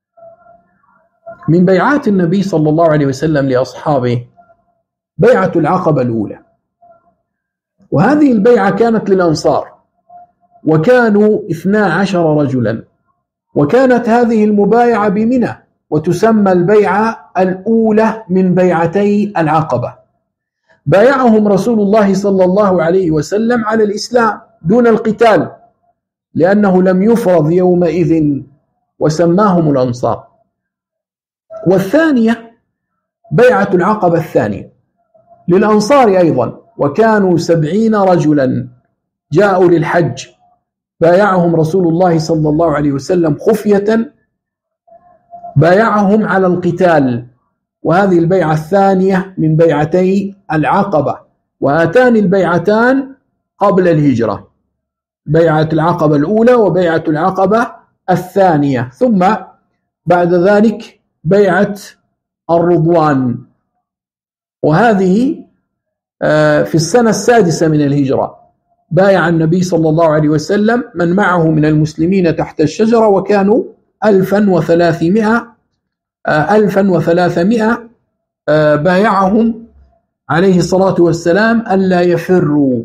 من بيعات النبي صلى الله عليه وسلم لأصحابه بيعة العقبة الأولى، وهذه البيعة كانت للأنصار، وكانوا 12 رجلا، وكانت هذه المبايعة بمنى، وتسمى البيعة الأولى من بيعتي العقبة. بايعهم رسول الله صلى الله عليه وسلم على الإسلام دون القتال، لأنه لم يفرض يومئذ، وسماهم الأنصار. والثانية بيعة العقبة الثانية للأنصار أيضا، وكانوا 70 رجلا جاءوا للحج، بايعهم رسول الله صلى الله عليه وسلم خفية، بايعهم على القتال. وهذه البيعة الثانية من بيعتي العقبة، وهاتان البيعتان قبل الهجرة، بيعة العقبة الأولى وبيعة العقبة الثانية، ثم بعد ذلك بيعة الرضوان، وهذه في السنة 6 من الهجرة. بايع النبي صلى الله عليه وسلم من معه من المسلمين تحت الشجرة، وكانوا 1300 بايعهم عليه الصلاة والسلام ألا يفروا.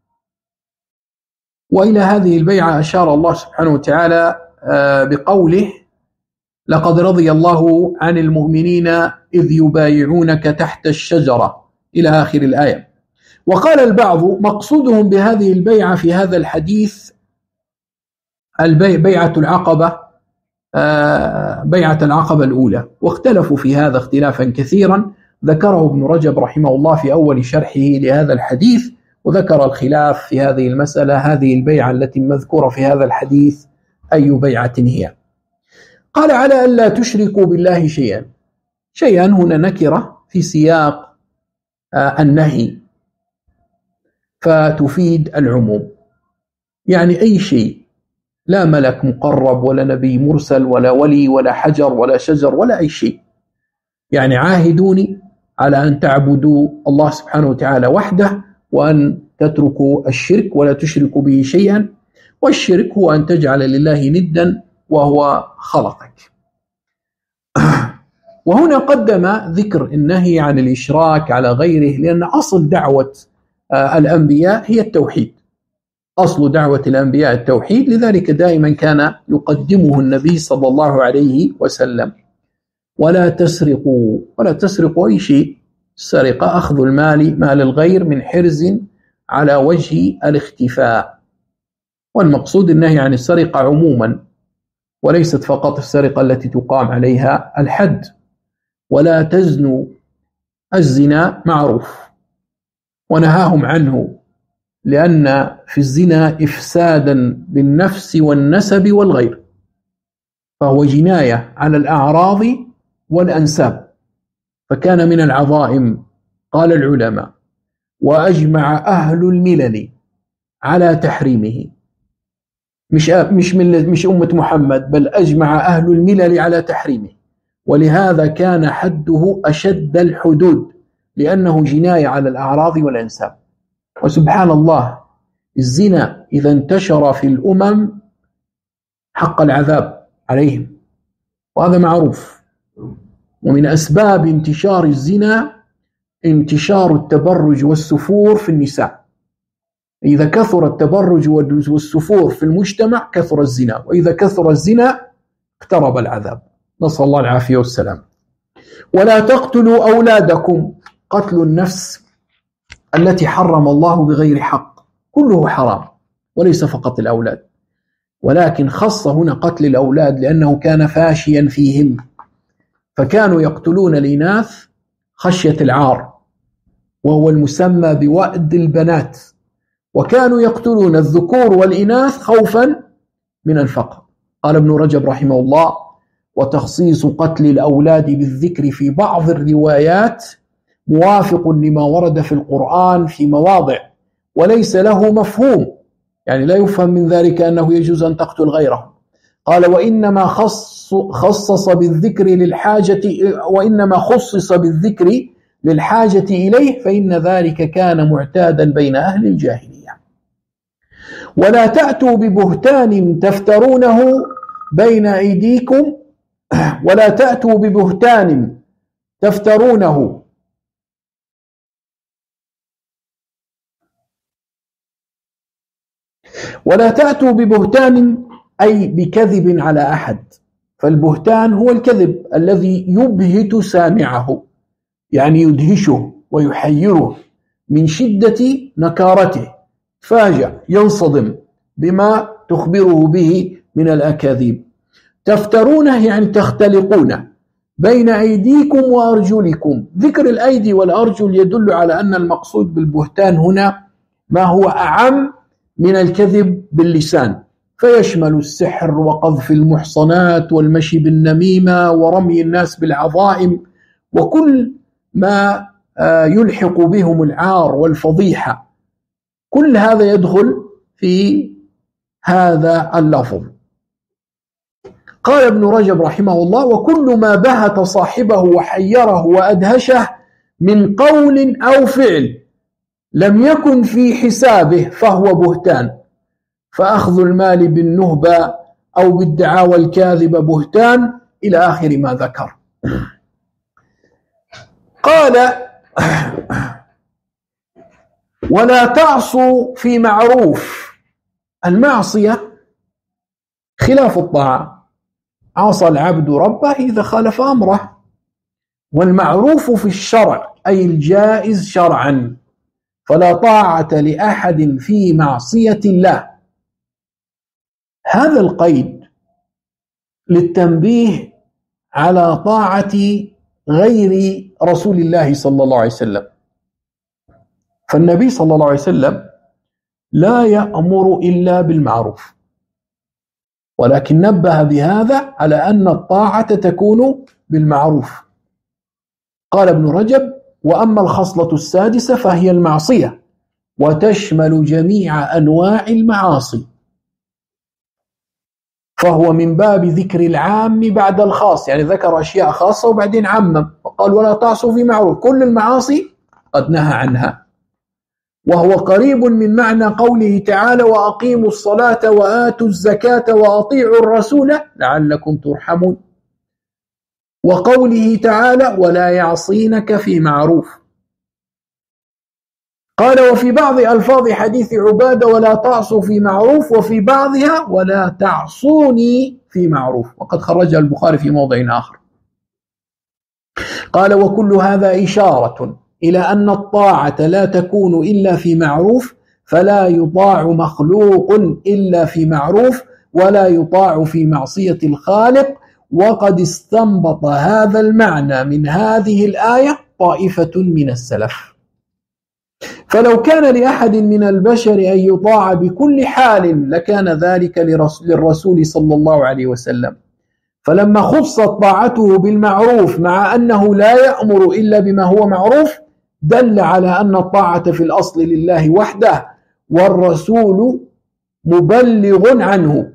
وإلى هذه البيعة أشار الله سبحانه وتعالى بقوله لقد رضي الله عن المؤمنين إذ يبايعونك تحت الشجرة إلى آخر الآية. وقال البعض مقصودهم بهذه البيعة في هذا الحديث بيعة العقبة، بيعة العقبة الأولى، واختلفوا في هذا اختلافا كثيرا، ذكره ابن رجب رحمه الله في أول شرحه لهذا الحديث، وذكر الخلاف في هذه المسألة. هذه البيعة التي مذكورة في هذا الحديث أي بيعة هي؟ قال على ألا تشركوا بالله شيئا. شيئا هنا نكرة في سياق النهي، فتفيد العموم، يعني أي شيء، لا ملك مقرب ولا نبي مرسل ولا ولي ولا حجر ولا شجر ولا أي شيء. يعني عاهدوني على أن تعبدوا الله سبحانه وتعالى وحده، وأن تتركوا الشرك ولا تشركوا به شيئا. والشرك هو أن تجعل لله ندا وهو خلقك. وهنا قدم ذكر النهي عن الإشراك على غيره، لأن أصل دعوة الأنبياء هي التوحيد، أصل دعوة الأنبياء التوحيد، لذلك دائما كان يقدمه النبي صلى الله عليه وسلم. ولا تسرقوا، ولا تسرقوا أي شيء. السرقة أخذ المال، مال الغير، من حرز على وجه الاختفاء. والمقصود النهي عن السرقة عموما، وليست فقط السرقة التي تقام عليها الحد. ولا تزنوا، الزنا معروف ونهاهم عنه، لأن في الزنا إفسادا بالنفس والنسب والغير، فهو جناية على الأعراض والأنساب، فكان من العظائم. قال العلماء وأجمع أهل الملل على تحريمه، مش أمة محمد، بل أجمع أهل الملل على تحريمه. ولهذا كان حده أشد الحدود، لأنه جناية على الأعراض والأنساب. وسبحان الله الزنا إذا انتشر في الأمم حق العذاب عليهم، وهذا معروف. ومن أسباب انتشار الزنا انتشار التبرج والسفور في النساء. إذا كثر التبرج والسفور في المجتمع كثر الزنا، وإذا كثر الزنا اقترب العذاب، نسأل الله العافية والسلام. ولا تقتلوا أولادكم، قتل النفس التي حرم الله بغير حق كله حرام، وليس فقط الأولاد، ولكن خص هنا قتل الأولاد لأنه كان فاشيا فيهم، فكانوا يقتلون الإناث خشية العار، وهو المسمى بوأد البنات، وكانوا يقتلون الذكور والإناث خوفا من الفقر. قال ابن رجب رحمه الله: وتخصيص قتل الأولاد بالذكر في بعض الروايات موافق لما ورد في القرآن في مواضع، وليس له مفهوم، يعني لا يفهم من ذلك أنه يجوز أن تقتل غيره. قال: وإنما خصص بالذكر للحاجة إليه، فإن ذلك كان معتادا بين أهل الجاهلية. ولا تأتوا ببهتان تفترونه بين أيديكم ولا تأتوا ببهتان تفترونه ولا تأتوا ببهتان أي بكذب على أحد، فالبهتان هو الكذب الذي يبهت سامعه، يعني يدهشه ويحيره من شدة نكارته، فاجأ ينصدم بما تخبره به من الأكاذيب. تفترونه يعني تختلقون بين أيديكم وأرجلكم. ذكر الأيدي والأرجل يدل على أن المقصود بالبهتان هنا ما هو أعم من الكذب باللسان، فيشمل السحر وقذف المحصنات والمشي بالنميمة ورمي الناس بالعظائم وكل ما يلحق بهم العار والفضيحة، كل هذا يدخل في هذا اللفظ. قال ابن رجب رحمه الله: وكل ما بهت صاحبه وحيره وأدهشه من قول أو فعل لم يكن في حسابه فهو بهتان، فأخذ المال بالنهبة أو بالدعاوى الكاذبة بهتان، إلى آخر ما ذكر. قال: ولا تعصوا في معروف. المعصية خلاف الطاعة، عصى العبد ربه إذا خالف أمره، والمعروف في الشرع أي الجائز شرعا، فلا طاعة لأحد في معصية الله. هذا القيد للتنبيه على طاعة غير رسول الله صلى الله عليه وسلم، فالنبي صلى الله عليه وسلم لا يأمر إلا بالمعروف، ولكن نبه بهذا على أن الطاعة تكون بالمعروف. قال ابن رجب: وأما الخصلة السادسة فهي المعصية، وتشمل جميع أنواع المعاصي، فهو من باب ذكر العام بعد الخاص، يعني ذكر أشياء خاصة وبعدين عمم فقال: ولا تعصوا في معروف، كل المعاصي قد نهى عنها. وهو قريب من معنى قوله تعالى: وأقيموا الصلاة وآتوا الزكاة وأطيعوا الرسول لعلكم ترحمون، وقوله تعالى: ولا يعصينك في معروف. قال: وفي بعض ألفاظ حديث عبادة ولا تعصوا في معروف، وفي بعضها ولا تعصوني في معروف، وقد خرجها البخاري في موضع آخر. قال: وكل هذا إشارة إلى أن الطاعة لا تكون إلا في معروف، فلا يطاع مخلوق إلا في معروف، ولا يطاع في معصية الخالق. وقد استنبط هذا المعنى من هذه الآية طائفة من السلف، فلو كان لأحد من البشر أن يطاع بكل حال لكان ذلك للرسول صلى الله عليه وسلم، فلما خصت طاعته بالمعروف مع أنه لا يأمر إلا بما هو معروف دل على أن الطاعة في الأصل لله وحده، والرسول مبلغ عنه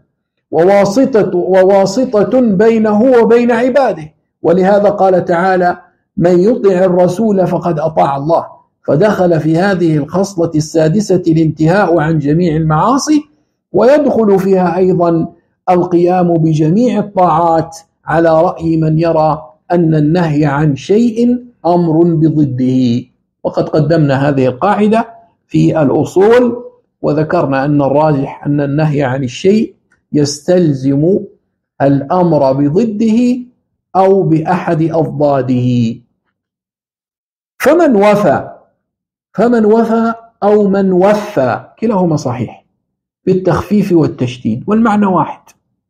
وواسطة بينه وبين عباده. ولهذا قال تعالى: من يطع الرسول فقد أطاع الله، فدخل في هذه الخصلة السادسة الانتهاء عن جميع المعاصي، ويدخل فيها أيضا القيام بجميع الطاعات على رأي من يرى أن النهي عن شيء أمر بضده. وقد قدمنا هذه القاعدة في الأصول، وذكرنا أن الراجح أن النهي عن الشيء يستلزم الأمر بضده أو بأحد أضداده. فمن وفى أو من وفى كلاهما صحيح بالتخفيف والتشديد والمعنى واحد.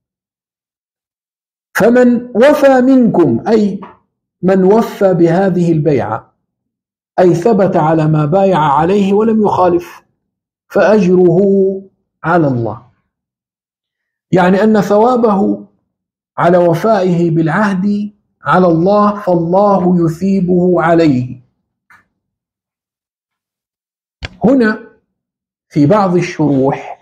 فمن وفى منكم أي من وفى بهذه البيعة، أي ثبت على ما بايع عليه ولم يخالف، فأجره على الله، يعني أن ثوابه على وفائه بالعهد على الله، فالله يثيبه عليه. هنا في بعض الشروح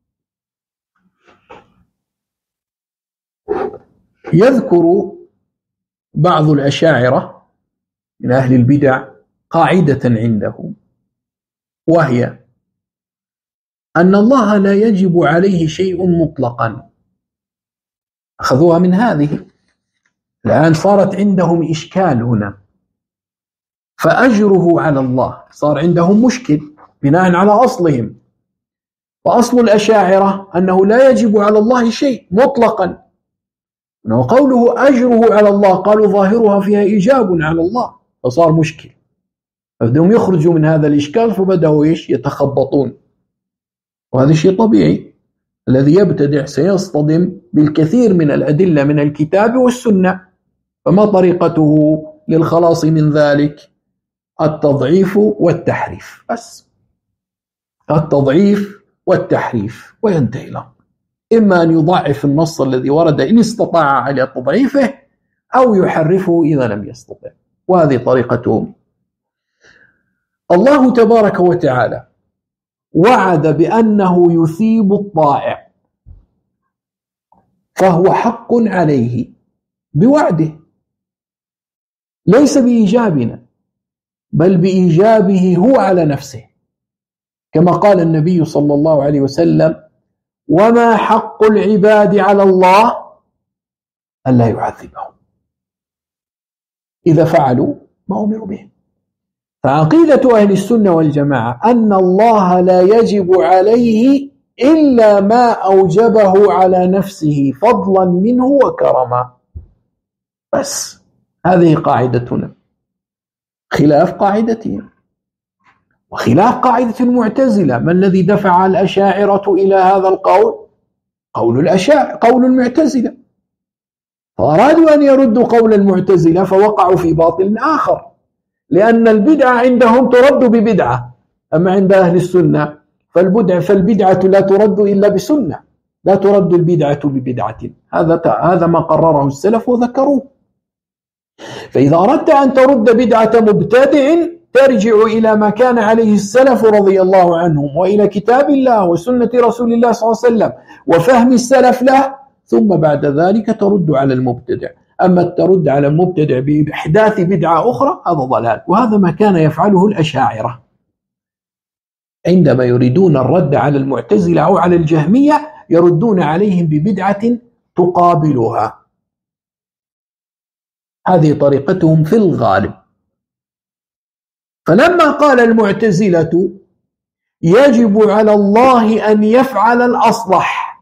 يذكر بعض الأشاعرة من أهل البدع قاعدة عندهم، وهي أن الله لا يجب عليه شيء مطلقا. أخذوها من هذه، الآن صارت عندهم إشكال هنا، فأجره على الله صار عندهم مشكل بناء على أصلهم. وأصل الأشاعرة أنه لا يجب على الله شيء مطلقا، وقوله أجره على الله قالوا ظاهرها فيها إيجاب على الله، فصار مشكل، فبدهم يخرجوا من هذا الإشكال، فبدأوا يتخبطون. وهذا شيء طبيعي، الذي يبتدع سيصطدم بالكثير من الأدلة من الكتاب والسنة، فما طريقته للخلاص من ذلك؟ التضعيف والتحريف، بس التضعيف والتحريف، وينتهي الأمر. إما أن يضعف النص الذي ورد إن استطاع على تضعيفه، أو يحرفه إذا لم يستطع، وهذه طريقتهم. الله تبارك وتعالى وعد بأنه يثيب الطائع، فهو حق عليه بوعده، ليس بإيجابنا بل بإيجابه هو على نفسه، كما قال النبي صلى الله عليه وسلم: وما حق العباد على الله ألا يعذبهم إذا فعلوا ما أمروا به. فعقيدة أهل السنة والجماعة أن الله لا يجب عليه إلا ما أوجبه على نفسه فضلا منه وكرما، بس هذه قاعدتنا، خلاف قاعدتهم وخلاف قاعدة المعتزلة. ما الذي دفع الأشاعرة إلى هذا القول؟ قول المعتزلة، فأرادوا أن يردوا قول المعتزلة فوقعوا في باطل آخر، لأن البدعة عندهم ترد ببدعة، أما عند أهل السنة فالبدعة لا ترد إلا بسنة، لا ترد البدعة ببدعة. هذا ما قرره السلف وذكروه. فإذا أردت أن ترد بدعة مبتدع ترجع إلى ما كان عليه السلف رضي الله عنهم، وإلى كتاب الله وسنة رسول الله صلى الله عليه وسلم وفهم السلف له، ثم بعد ذلك ترد على المبتدع. أما ترد على المبتدع بإحداث بدعة أخرى هذا ضلال، وهذا ما كان يفعله الأشاعرة عندما يريدون الرد على المعتزلة أو على الجهمية، يردون عليهم ببدعة تقابلها. هذه طريقتهم في الغالب. فلما قال المعتزلة يجب على الله أن يفعل الأصلح،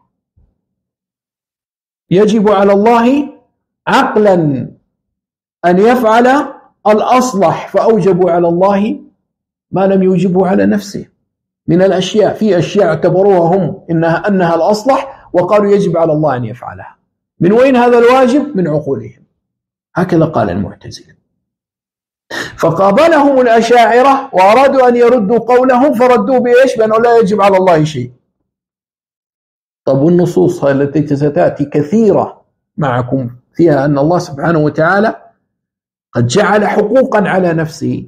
يجب على الله عقلا أن يفعل الأصلح، فأوجبوا على الله ما لم يوجبوا على نفسه من الأشياء. في أشياء اعتبروها هم أنها الأصلح، وقالوا يجب على الله أن يفعلها. من وين هذا الواجب؟ من عقولهم. هكذا قال المعتزلة. فقابلهم الأشاعرة وأرادوا أن يردوا قولهم، فردوا بإيش؟ بأنه لا يجب على الله شيء. طب والنصوص التي ستأتي كثيرة معكم فيها أن الله سبحانه وتعالى قد جعل حقوقا على نفسه،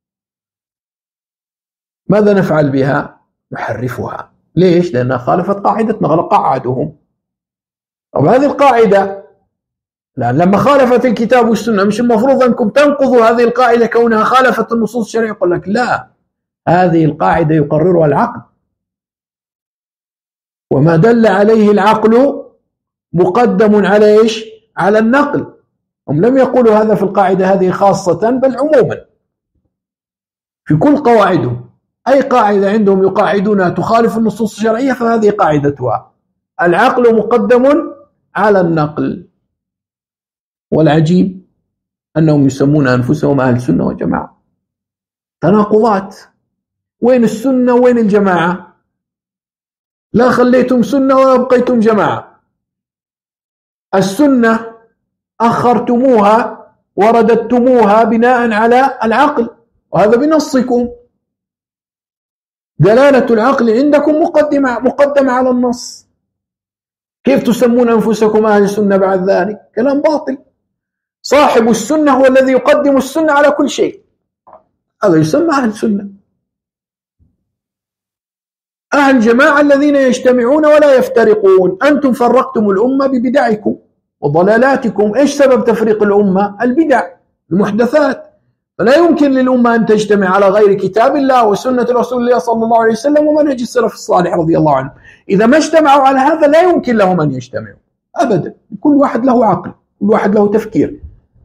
ماذا نفعل بها؟ نحرفها. ليش؟ لأنها خالفت قاعدتنا، قاعدهم. طب هذه القاعدة لأن لما خالفت الكتاب والسنة مش المفروض أنكم تنقضوا هذه القاعدة كونها خالفت النصوص الشرعية؟ يقول لك لا، هذه القاعدة يقررها العقل، وما دل عليه العقل مقدم على إيش؟ على النقل. هم لم يقولوا هذا في القاعدة هذه خاصة، بل عموما في كل قواعدهم. أي قاعدة عندهم يقاعدونها تخالف النصوص الشرعية فهذه قاعدتها، العقل مقدم على النقل. والعجيب أنهم يسمون أنفسهم أهل السنة والجماعة. تناقضات، وين السنة وين الجماعة؟ لا خليتم سنة ولا بقيتم جماعة. السنة أخرتموها ورددتموها بناء على العقل، وهذا بنصكم. دلالة العقل عندكم مقدمة على النص. كيف تسمون أنفسكم أهل السنة بعد ذلك؟ كلام باطل. صاحب السنة هو الذي يقدم السنة على كل شيء، هذا يسمى أهل السنة. أهل الجماعة الذين يجتمعون ولا يفترقون. أنتم فرقتم الأمة ببدعكم وضلالاتكم. إيش سبب تفريق الأمة؟ البدع، المحدثات. فلا يمكن للأمة أن تجتمع على غير كتاب الله وسنة رسول الله صلى الله عليه وسلم ومنهج السلف الصالح رضي الله عنه. إذا ما اجتمعوا على هذا لا يمكن لهم أن يجتمعوا أبدا. كل واحد له عقل، كل واحد له تفكير،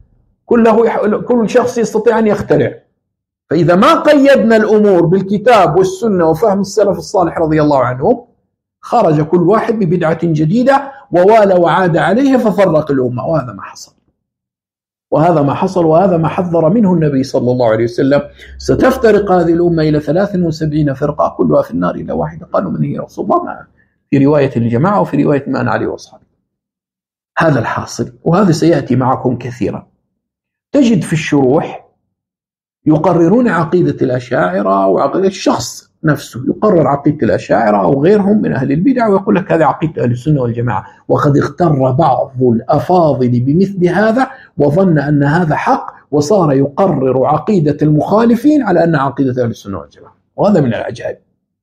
كل شخص يستطيع أن يخترع. فإذا ما قيدنا الأمور بالكتاب والسنة وفهم السلف الصالح رضي الله عنهم خرج كل واحد ببدعة جديدة ووالى وعاد عليها ففرق الأمة. وهذا ما حصل، وهذا ما حصل، وهذا ما حذر منه النبي صلى الله عليه وسلم. ستفترق هذه الأمة إلى 73 فرقة كلها في النار إلا واحدة. قالوا من هي رسول الله؟ في رواية الجماعة وفي رواية ما أنا عليه وأصحابه. هذا الحاصل، وهذا سيأتي معكم كثيرا. تجد في الشروح يقررون عقيدة الأشاعرة وعقيدة الشخص نفسه يقرر عقيدة الأشاعرة أو غيرهم من أهل البدع ويقول لك هذه عقيدة أهل السنة والجماعة. وقد اغتر بعض الأفاضل بمثل هذا وظن أن هذا حق وصار يقرر عقيدة المخالفين على أن عقيدة أهل السنة والجماعة، وهذا من العجائب.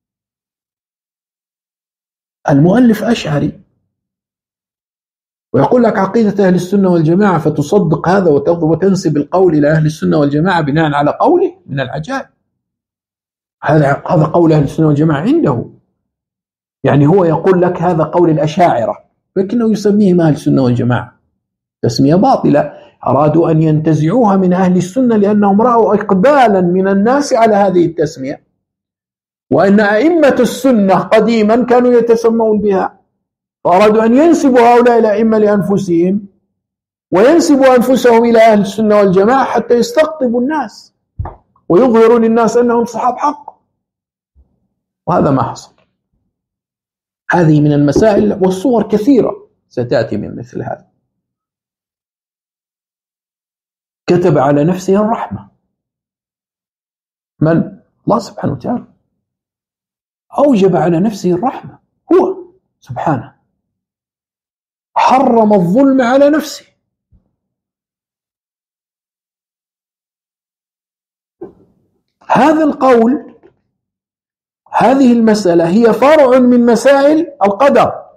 المؤلف أشعري ويقول لك عقيدة أهل السنة والجماعة فتصدق هذا وتنسب القول إلى أهل السنة والجماعة بناء على قوله. من العجائب. هذا قول أهل السنة والجماعة عنده، يعني هو يقول لك هذا قول الأشاعرة لكنه يسميهم أهل السنة والجماعة. تسمية باطلة، أرادوا أن ينتزعوها من أهل السنة لأنهم رأوا إقبالا من الناس على هذه التسمية، وأن أئمة السنة قديما كانوا يتسمون بها، فأرادوا أن ينسبوا هؤلاء الأئمة لأنفسهم وينسبوا أنفسهم إلى أهل السنة والجماعة حتى يستقطبوا الناس ويظهروا للناس أنهم صحاب حق، وهذا ما حصل. هذه من المسائل والصور كثيرة ستأتي من مثل هذا. كتب على نفسه الرحمة. من؟ الله سبحانه وتعالى أوجب على نفسه الرحمة، هو سبحانه حرم الظلم على نفسه. هذا القول، هذه المسألة هي فرع من مسائل القدر.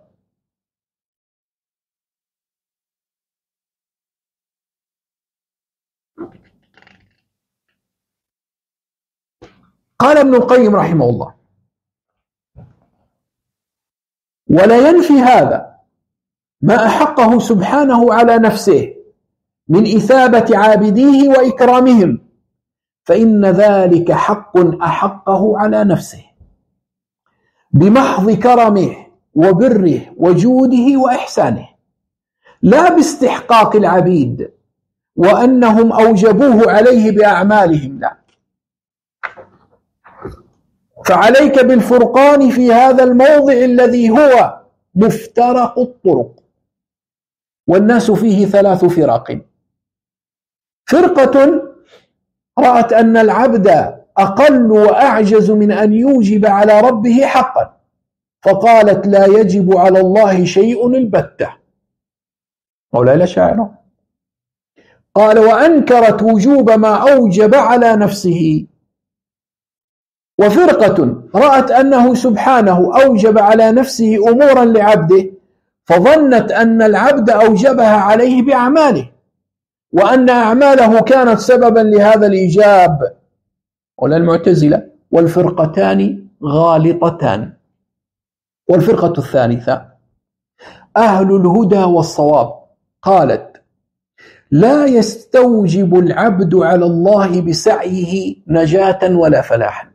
قال ابن القيم رحمه الله: ولا ينفي هذا ما أحقه سبحانه على نفسه من إثابة عابديه وإكرامهم، فإن ذلك حق أحقه على نفسه بمحض كرمه وبره وجوده وإحسانه، لا باستحقاق العبيد وأنهم أوجبوه عليه بأعمالهم، لا. فعليك بالفرقان في هذا الموضع الذي هو مفترق الطرق، والناس فيه 3 فرق: فرقة رأت أن العبد أقل وأعجز من أن يوجب على ربه حقا، فقالت لا يجب على الله شيء البتة، هؤلاء الأشاعرة. قال: وأنكرت وجوب ما أوجب على نفسه. وفرقة رأت أنه سبحانه أوجب على نفسه أمورا لعبده، فظنت أن العبد أوجبها عليه بأعماله، وأن أعماله كانت سببا لهذا الإيجاب. قال المعتزلة: والفرقتان غالطتان. والفرقة الثالثة أهل الهدى والصواب، قالت: لا يستوجب العبد على الله بسعيه نجاة ولا فلاحا،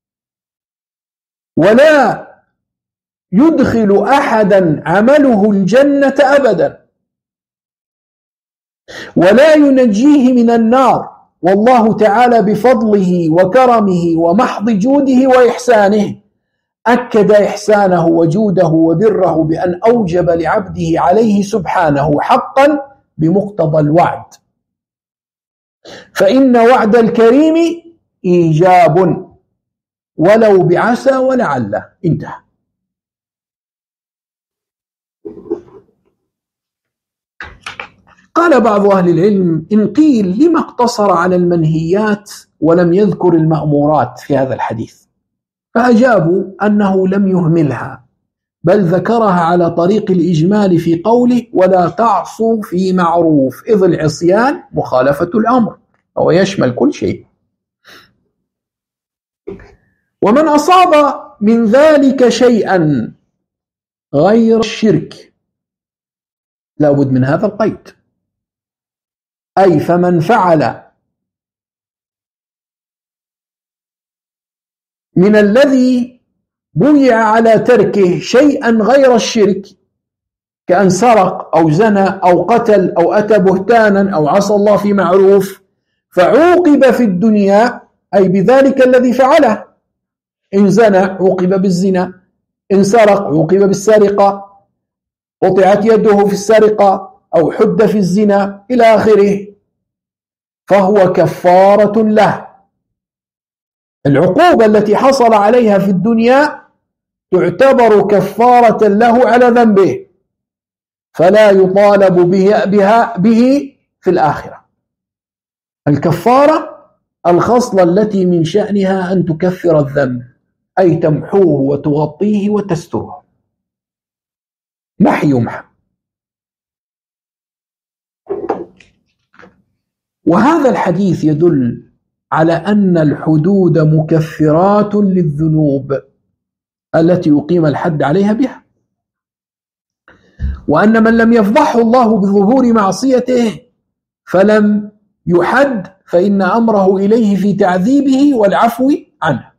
ولا يدخل أحدا عمله الجنة أبدا، ولا ينجيه من النار، والله تعالى بفضله وكرمه ومحض جوده وإحسانه أكد إحسانه وجوده وبره بأن أوجب لعبده عليه سبحانه حقا بمقتضى الوعد، فإن وعد الكريم إيجاب ولو بعسى ولعله. انتهى. قال بعض أهل العلم: إن قيل لما اقتصر على المنهيات ولم يذكر المأمورات في هذا الحديث؟ فأجابوا أنه لم يهملها، بل ذكرها على طريق الإجمال في قوله: ولا تعصوا في معروف، إذ العصيان مخالفة الأمر، وهو يشمل كل شيء. ومن أصاب من ذلك شيئا غير الشرك، لا بد من هذا القيد، أي فمن فعل من الذي بويع على تركه شيئا غير الشرك، كأن سرق أو زنى أو قتل أو أتى بهتانا أو عصى الله في معروف، فعوقب في الدنيا أي بذلك الذي فعله. إن زنى عوقب بالزنا، إن سرق عوقب بالسرقة، قطعت يده في السرقة أو حد في الزنا إلى آخره، فهو كفارة له. العقوبة التي حصل عليها في الدنيا تعتبر كفارة له على ذنبه، فلا يطالب به في الآخرة. الكفارة الخصلة التي من شأنها أن تكفر الذنب، أي تمحوه وتغطيه وتستره. محي يمحى. وهذا الحديث يدل على أن الحدود مكفرات للذنوب التي يقيم الحد عليها بها، وأن من لم يفضحه الله بظهور معصيته فلم يحد، فإن أمره إليه في تعذيبه والعفو عنه.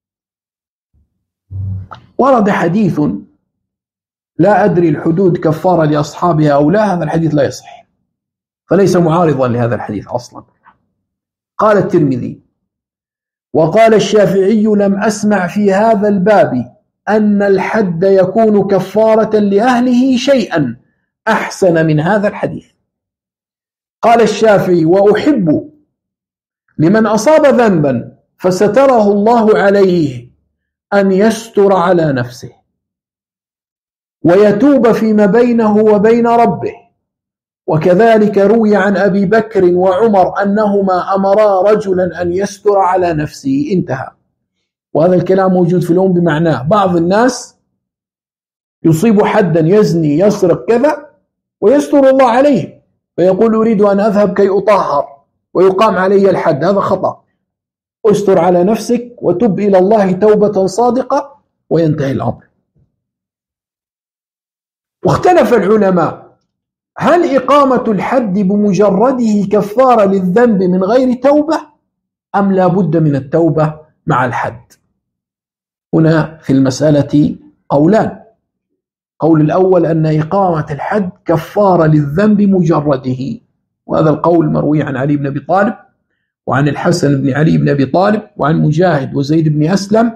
ورد حديث: لا أدري الحدود كفارة لأصحابها أو لا، هذا الحديث لا يصح، فليس معارضا لهذا الحديث أصلا. قال الترمذي: وقال الشافعي: لم أسمع في هذا الباب أن الحد يكون كفارة لأهله شيئا أحسن من هذا الحديث. قال الشافعي: وأحب لمن أصاب ذنبا فستره الله عليه أن يستر على نفسه ويتوب فيما بينه وبين ربه. وكذلك روي عن أبي بكر وعمر أنهما أمرا رجلا أن يستر على نفسه. انتهى. وهذا الكلام موجود في الأم بمعناه. بعض الناس يصيب حدا، يزني يسرق كذا، ويستر الله عليه، فيقول: أريد أن أذهب كي أطهر ويقام علي الحد. هذا خطأ. استر على نفسك وتب إلى الله توبة صادقة وينتهي الأمر. واختلف العلماء: هل إقامة الحد بمجرده كفارة للذنب من غير توبة، أم لا بد من التوبة مع الحد؟ هنا في المسألة قولان. قول الأول أن إقامة الحد كفارة للذنب مجرده، وهذا القول مروي عن علي بن أبي طالب وعن الحسن بن علي بن أبي طالب وعن مجاهد وزيد بن أسلم،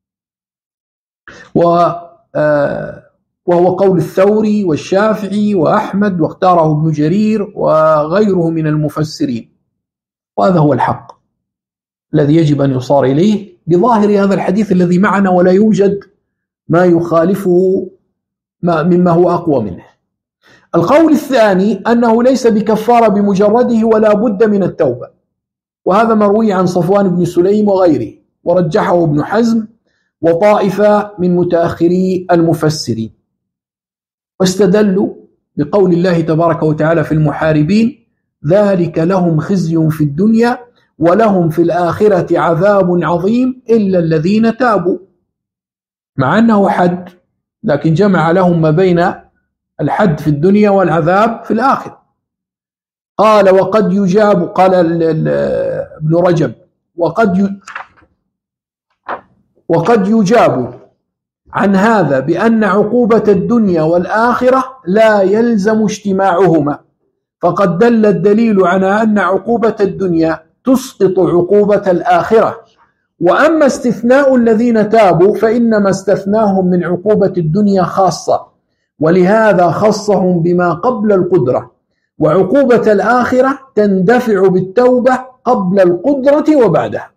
وهو قول الثوري والشافعي وأحمد، واختاره ابن جرير وغيره من المفسرين. وهذا هو الحق الذي يجب أن يصار إليه بظاهر هذا الحديث الذي معنا، ولا يوجد ما يخالفه مما هو أقوى منه. القول الثاني أنه ليس بكفارة بمجرده ولا بد من التوبة، وهذا مروي عن صفوان بن سليم وغيره، ورجحه ابن حزم وطائفة من متأخري المفسرين. واستدلوا بقول الله تبارك وتعالى في المحاربين: ذلك لهم خزي في الدنيا ولهم في الآخرة عذاب عظيم إلا الذين تابوا، مع أنه حد، لكن جمع لهم ما بين الحد في الدنيا والعذاب في الآخرة. قال: وقد يجاب، قال ابن رجب: وقد يجاب عن هذا بأن عقوبة الدنيا والآخرة لا يلزم اجتماعهما، فقد دل الدليل على أن عقوبة الدنيا تسقط عقوبة الآخرة، وأما استثناء الذين تابوا فإنما استثناهم من عقوبة الدنيا خاصة، ولهذا خصهم بما قبل القدرة، وعقوبة الآخرة تندفع بالتوبة قبل القدرة وبعدها.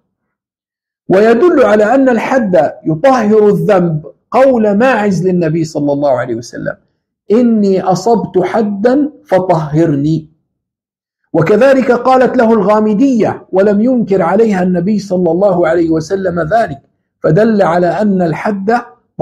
ويدل على أن الحد يطهر الذنب قول ماعز للنبي صلى الله عليه وسلم: إني أصبت حدا فطهرني. وكذلك قالت له الغامدية ولم ينكر عليها النبي صلى الله عليه وسلم ذلك، فدل على أن الحد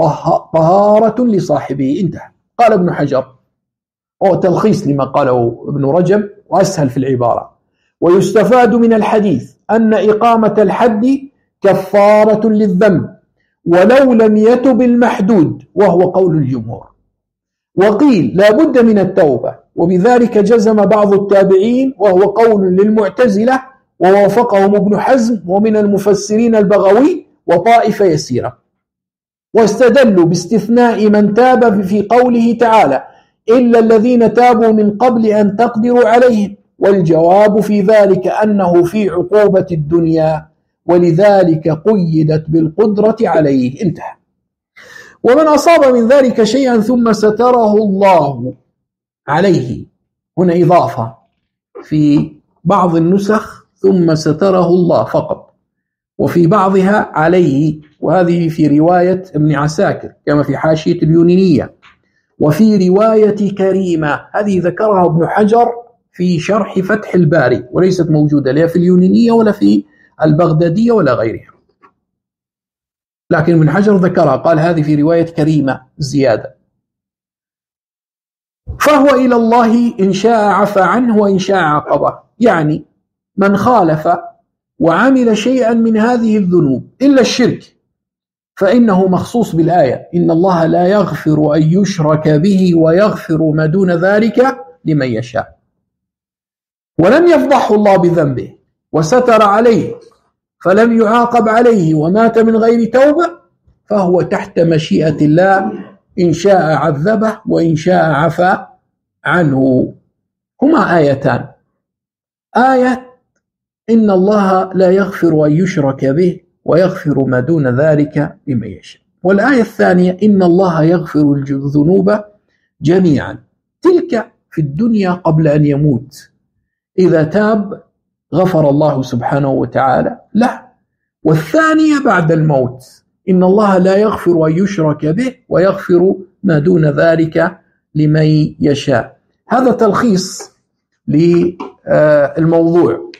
طهارة لصاحبه. انتهى. قال ابن حجر، هو تلخيص لما قاله ابن رجب وأسهل في العبارة: ويستفاد من الحديث أن إقامة الحد كفارة للذنب ولو لم يتب المحدود، وهو قول الجمهور. وقيل لا بد من التوبة، وبذلك جزم بعض التابعين، وهو قول للمعتزلة ووافقهم ابن حزم ومن المفسرين البغوي وطائفة يسيرة. واستدلوا باستثناء من تاب في قوله تعالى: إلا الذين تابوا من قبل أن تقدروا عليهم، والجواب في ذلك أنه في عقوبة الدنيا، ولذلك قيدت بالقدرة عليه. انتهى. ومن أصاب من ذلك شيئا ثم ستره الله عليه، هنا إضافة في بعض النسخ ثم ستره الله فقط، وفي بعضها عليه، وهذه في رواية ابن عساكر كما في حاشية اليونينية. وفي رواية كريمة، هذه ذكرها ابن حجر في شرح فتح الباري، وليست موجودة لا في اليونينية ولا في البغدادية ولا غيرها، لكن ابن حجر ذكرها، قال هذه في رواية كريمة زيادة. فهو إلى الله إن شاء عفى عنه وإن شاء عاقبه، يعني من خالف وعمل شيئا من هذه الذنوب إلا الشرك فإنه مخصوص بالآية: إن الله لا يغفر أن يشرك به ويغفر ما دون ذلك لمن يشاء. ولم يفضحه الله بذنبه وستر عليه فلم يعاقب عليه ومات من غير توبة، فهو تحت مشيئة الله، إن شاء عذبه وإن شاء عفى عنه. هما آيتان: آية إن الله لا يغفر أن يشرك به ويغفر ما دون ذلك لمن يشاء، والآية الثانية: إن الله يغفر الذنوب جميعا، تلك في الدنيا قبل أن يموت، إذا تاب غفر الله سبحانه وتعالى له. والثانية بعد الموت: إن الله لا يغفر أن يشرك به ويغفر ما دون ذلك لمن يشاء. هذا تلخيص للموضوع.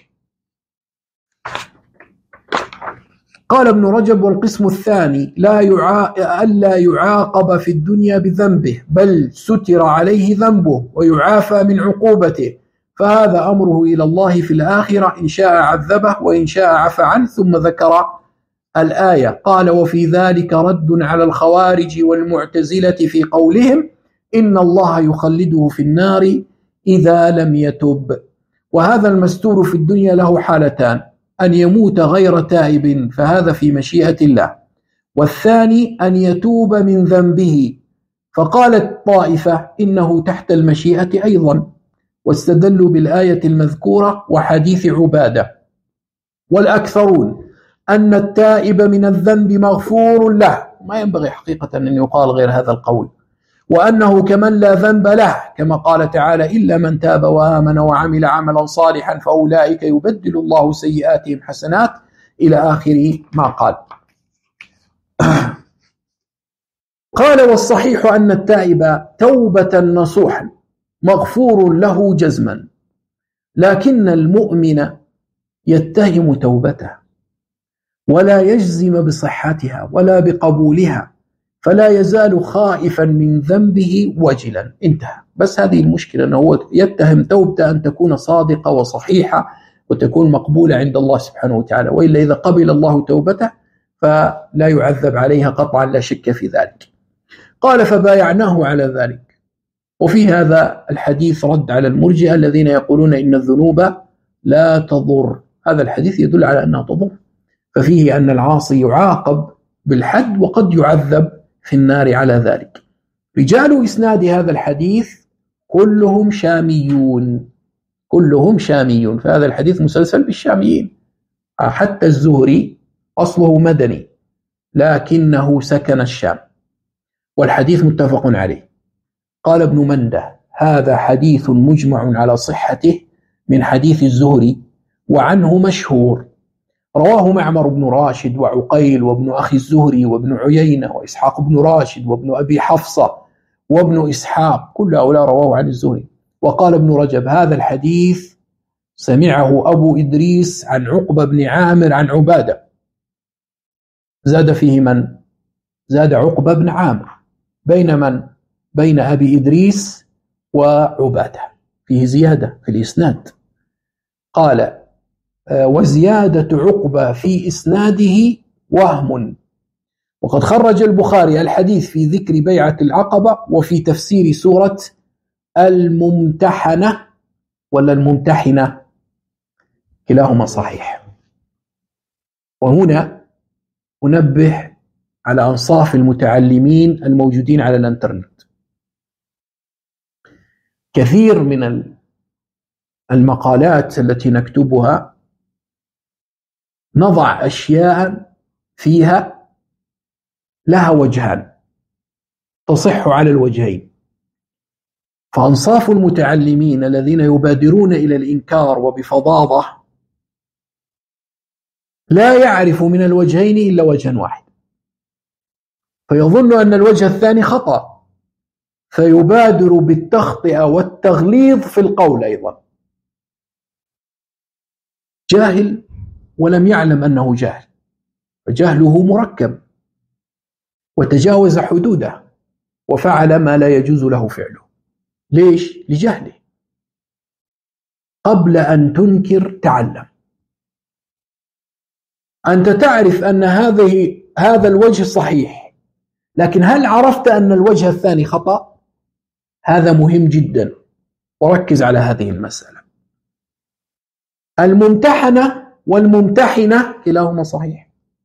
قال ابن رجب: والقسم الثاني ألا يعاقب في الدنيا بذنبه، بل ستر عليه ذنبه ويعافى من عقوبته، فهذا أمره إلى الله في الآخرة، إن شاء عذبه وإن شاء عفى عنه. ثم ذكر الآية. قال: وفي ذلك رد على الخوارج والمعتزلة في قولهم إن الله يخلده في النار إذا لم يتب. وهذا المستور في الدنيا له حالتان: أن يموت غير تائب فهذا في مشيئة الله، والثاني أن يتوب من ذنبه، فقالت طائفة إنه تحت المشيئة أيضا، واستدلوا بالآية المذكورة وحديث عبادة. والأكثرون أن التائب من الذنب مغفور له، ما ينبغي حقيقة أن يقال غير هذا القول، وأنه كمن لا ذنب له، كما قال تعالى: إلا من تاب وآمن وعمل عملا صالحا فأولئك يبدل الله سيئاتهم حسنات، إلى آخر ما قال. قال: والصحيح أن التائب توبة نصوحا مغفور له جزما، لكن المؤمن يتهم توبته ولا يجزم بصحتها ولا بقبولها، فلا يزال خائفا من ذنبه وجلا. انتهى. بس هذه المشكلة أنه هو يتهم توبته أن تكون صادقة وصحيحة وتكون مقبولة عند الله سبحانه وتعالى، وإلا إذا قبل الله توبته فلا يعذب عليها قطعا، لا شك في ذلك. قال فبايعناه على ذلك. وفي هذا الحديث رد على المرجئة الذين يقولون إن الذنوب لا تضر. هذا الحديث يدل على أنها تضر، ففيه أن العاصي يعاقب بالحد وقد يعذب في النار على ذلك. رجال إسناد هذا الحديث كلهم شاميون، كلهم شاميون، فهذا الحديث مسلسل بالشاميين. حتى الزهري أصله مدني لكنه سكن الشام، والحديث متفق عليه. قال ابن منده هذا حديث مجمع على صحته من حديث الزهري وعنه مشهور، رواه معمر بن راشد وعقيل وابن أخي الزهري وابن عيينة وإسحاق بن راشد وابن أبي حفصة وابن إسحاق، كل هؤلاء رواه عن الزهري. وقال ابن رجب هذا الحديث سمعه أبو إدريس عن عقبة بن عامر عن عبادة. زاد فيه من؟ زاد عقبة بن عامر بين من؟ بين أبي إدريس وعبادة، فيه زيادة في الإسناد. قال وزيادة عقبة في إسناده وهم. وقد خرج البخاري الحديث في ذكر بيعة العقبة وفي تفسير سورة الممتحنة ولا الممتحنة، كلاهما صحيح. وهنا أنبه على أنصاف المتعلمين الموجودين على الانترنت. كثير من المقالات التي نكتبها نضع أشياء فيها لها وجهان تصح على الوجهين، فأنصاف المتعلمين الذين يبادرون إلى الإنكار وبفظاظة لا يعرف من الوجهين إلا وجها واحد، فيظن أن الوجه الثاني خطأ فيبادر بالتخطئة والتغليظ في القول. أيضا جاهل ولم يعلم أنه جاهل، فجهله مركب وتجاوز حدوده وفعل ما لا يجوز له فعله. ليش؟ لجهله. قبل أن تنكر تعلم. أنت تعرف أن هذا الوجه صحيح، لكن هل عرفت أن الوجه الثاني خطأ؟ هذا مهم جدا، وركز على هذه المسألة. الممتحنة والممتحنة كلاهما صحيح.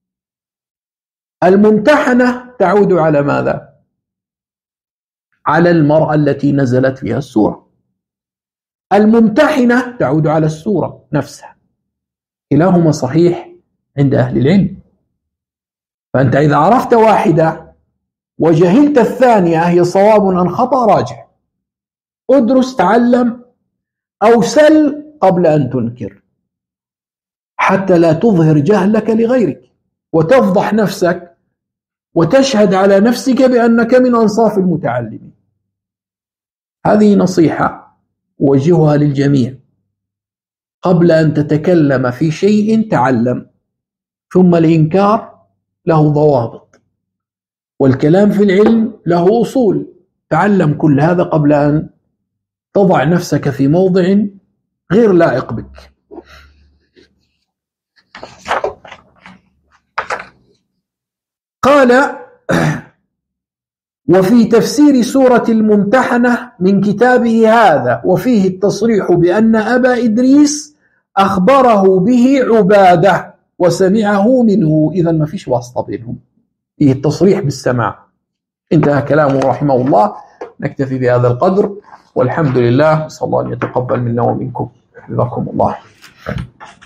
الممتحنة تعود على ماذا؟ على المرأة التي نزلت فيها السورة. الممتحنة تعود على السورة نفسها. كلاهما صحيح عند أهل العلم. فأنت إذا عرفت واحدة وجهلت الثانية هي صواب أم خطأ راجع، ادرس، تعلم، أو سل قبل أن تنكر حتى لا تظهر جهلك لغيرك وتفضح نفسك وتشهد على نفسك بأنك من أنصاف المتعلمين. هذه نصيحة وجهها للجميع. قبل أن تتكلم في شيء تعلم، ثم الإنكار له ضوابط، والكلام في العلم له أصول. تعلم كل هذا قبل أن تضع نفسك في موضع غير لائق بك. قال وفي تفسير سورة الممتحنة من كتابه هذا وفيه التصريح بأن أبا إدريس أخبره به عبادة وسمعه منه. إذا ما فيش واسطة بينهم، فيه التصريح بالسماع. انتهى كلامه رحمه الله. نكتفي بهذا القدر، والحمد لله. صلى الله أن يتقبل منا ومنكم. حفظكم الله.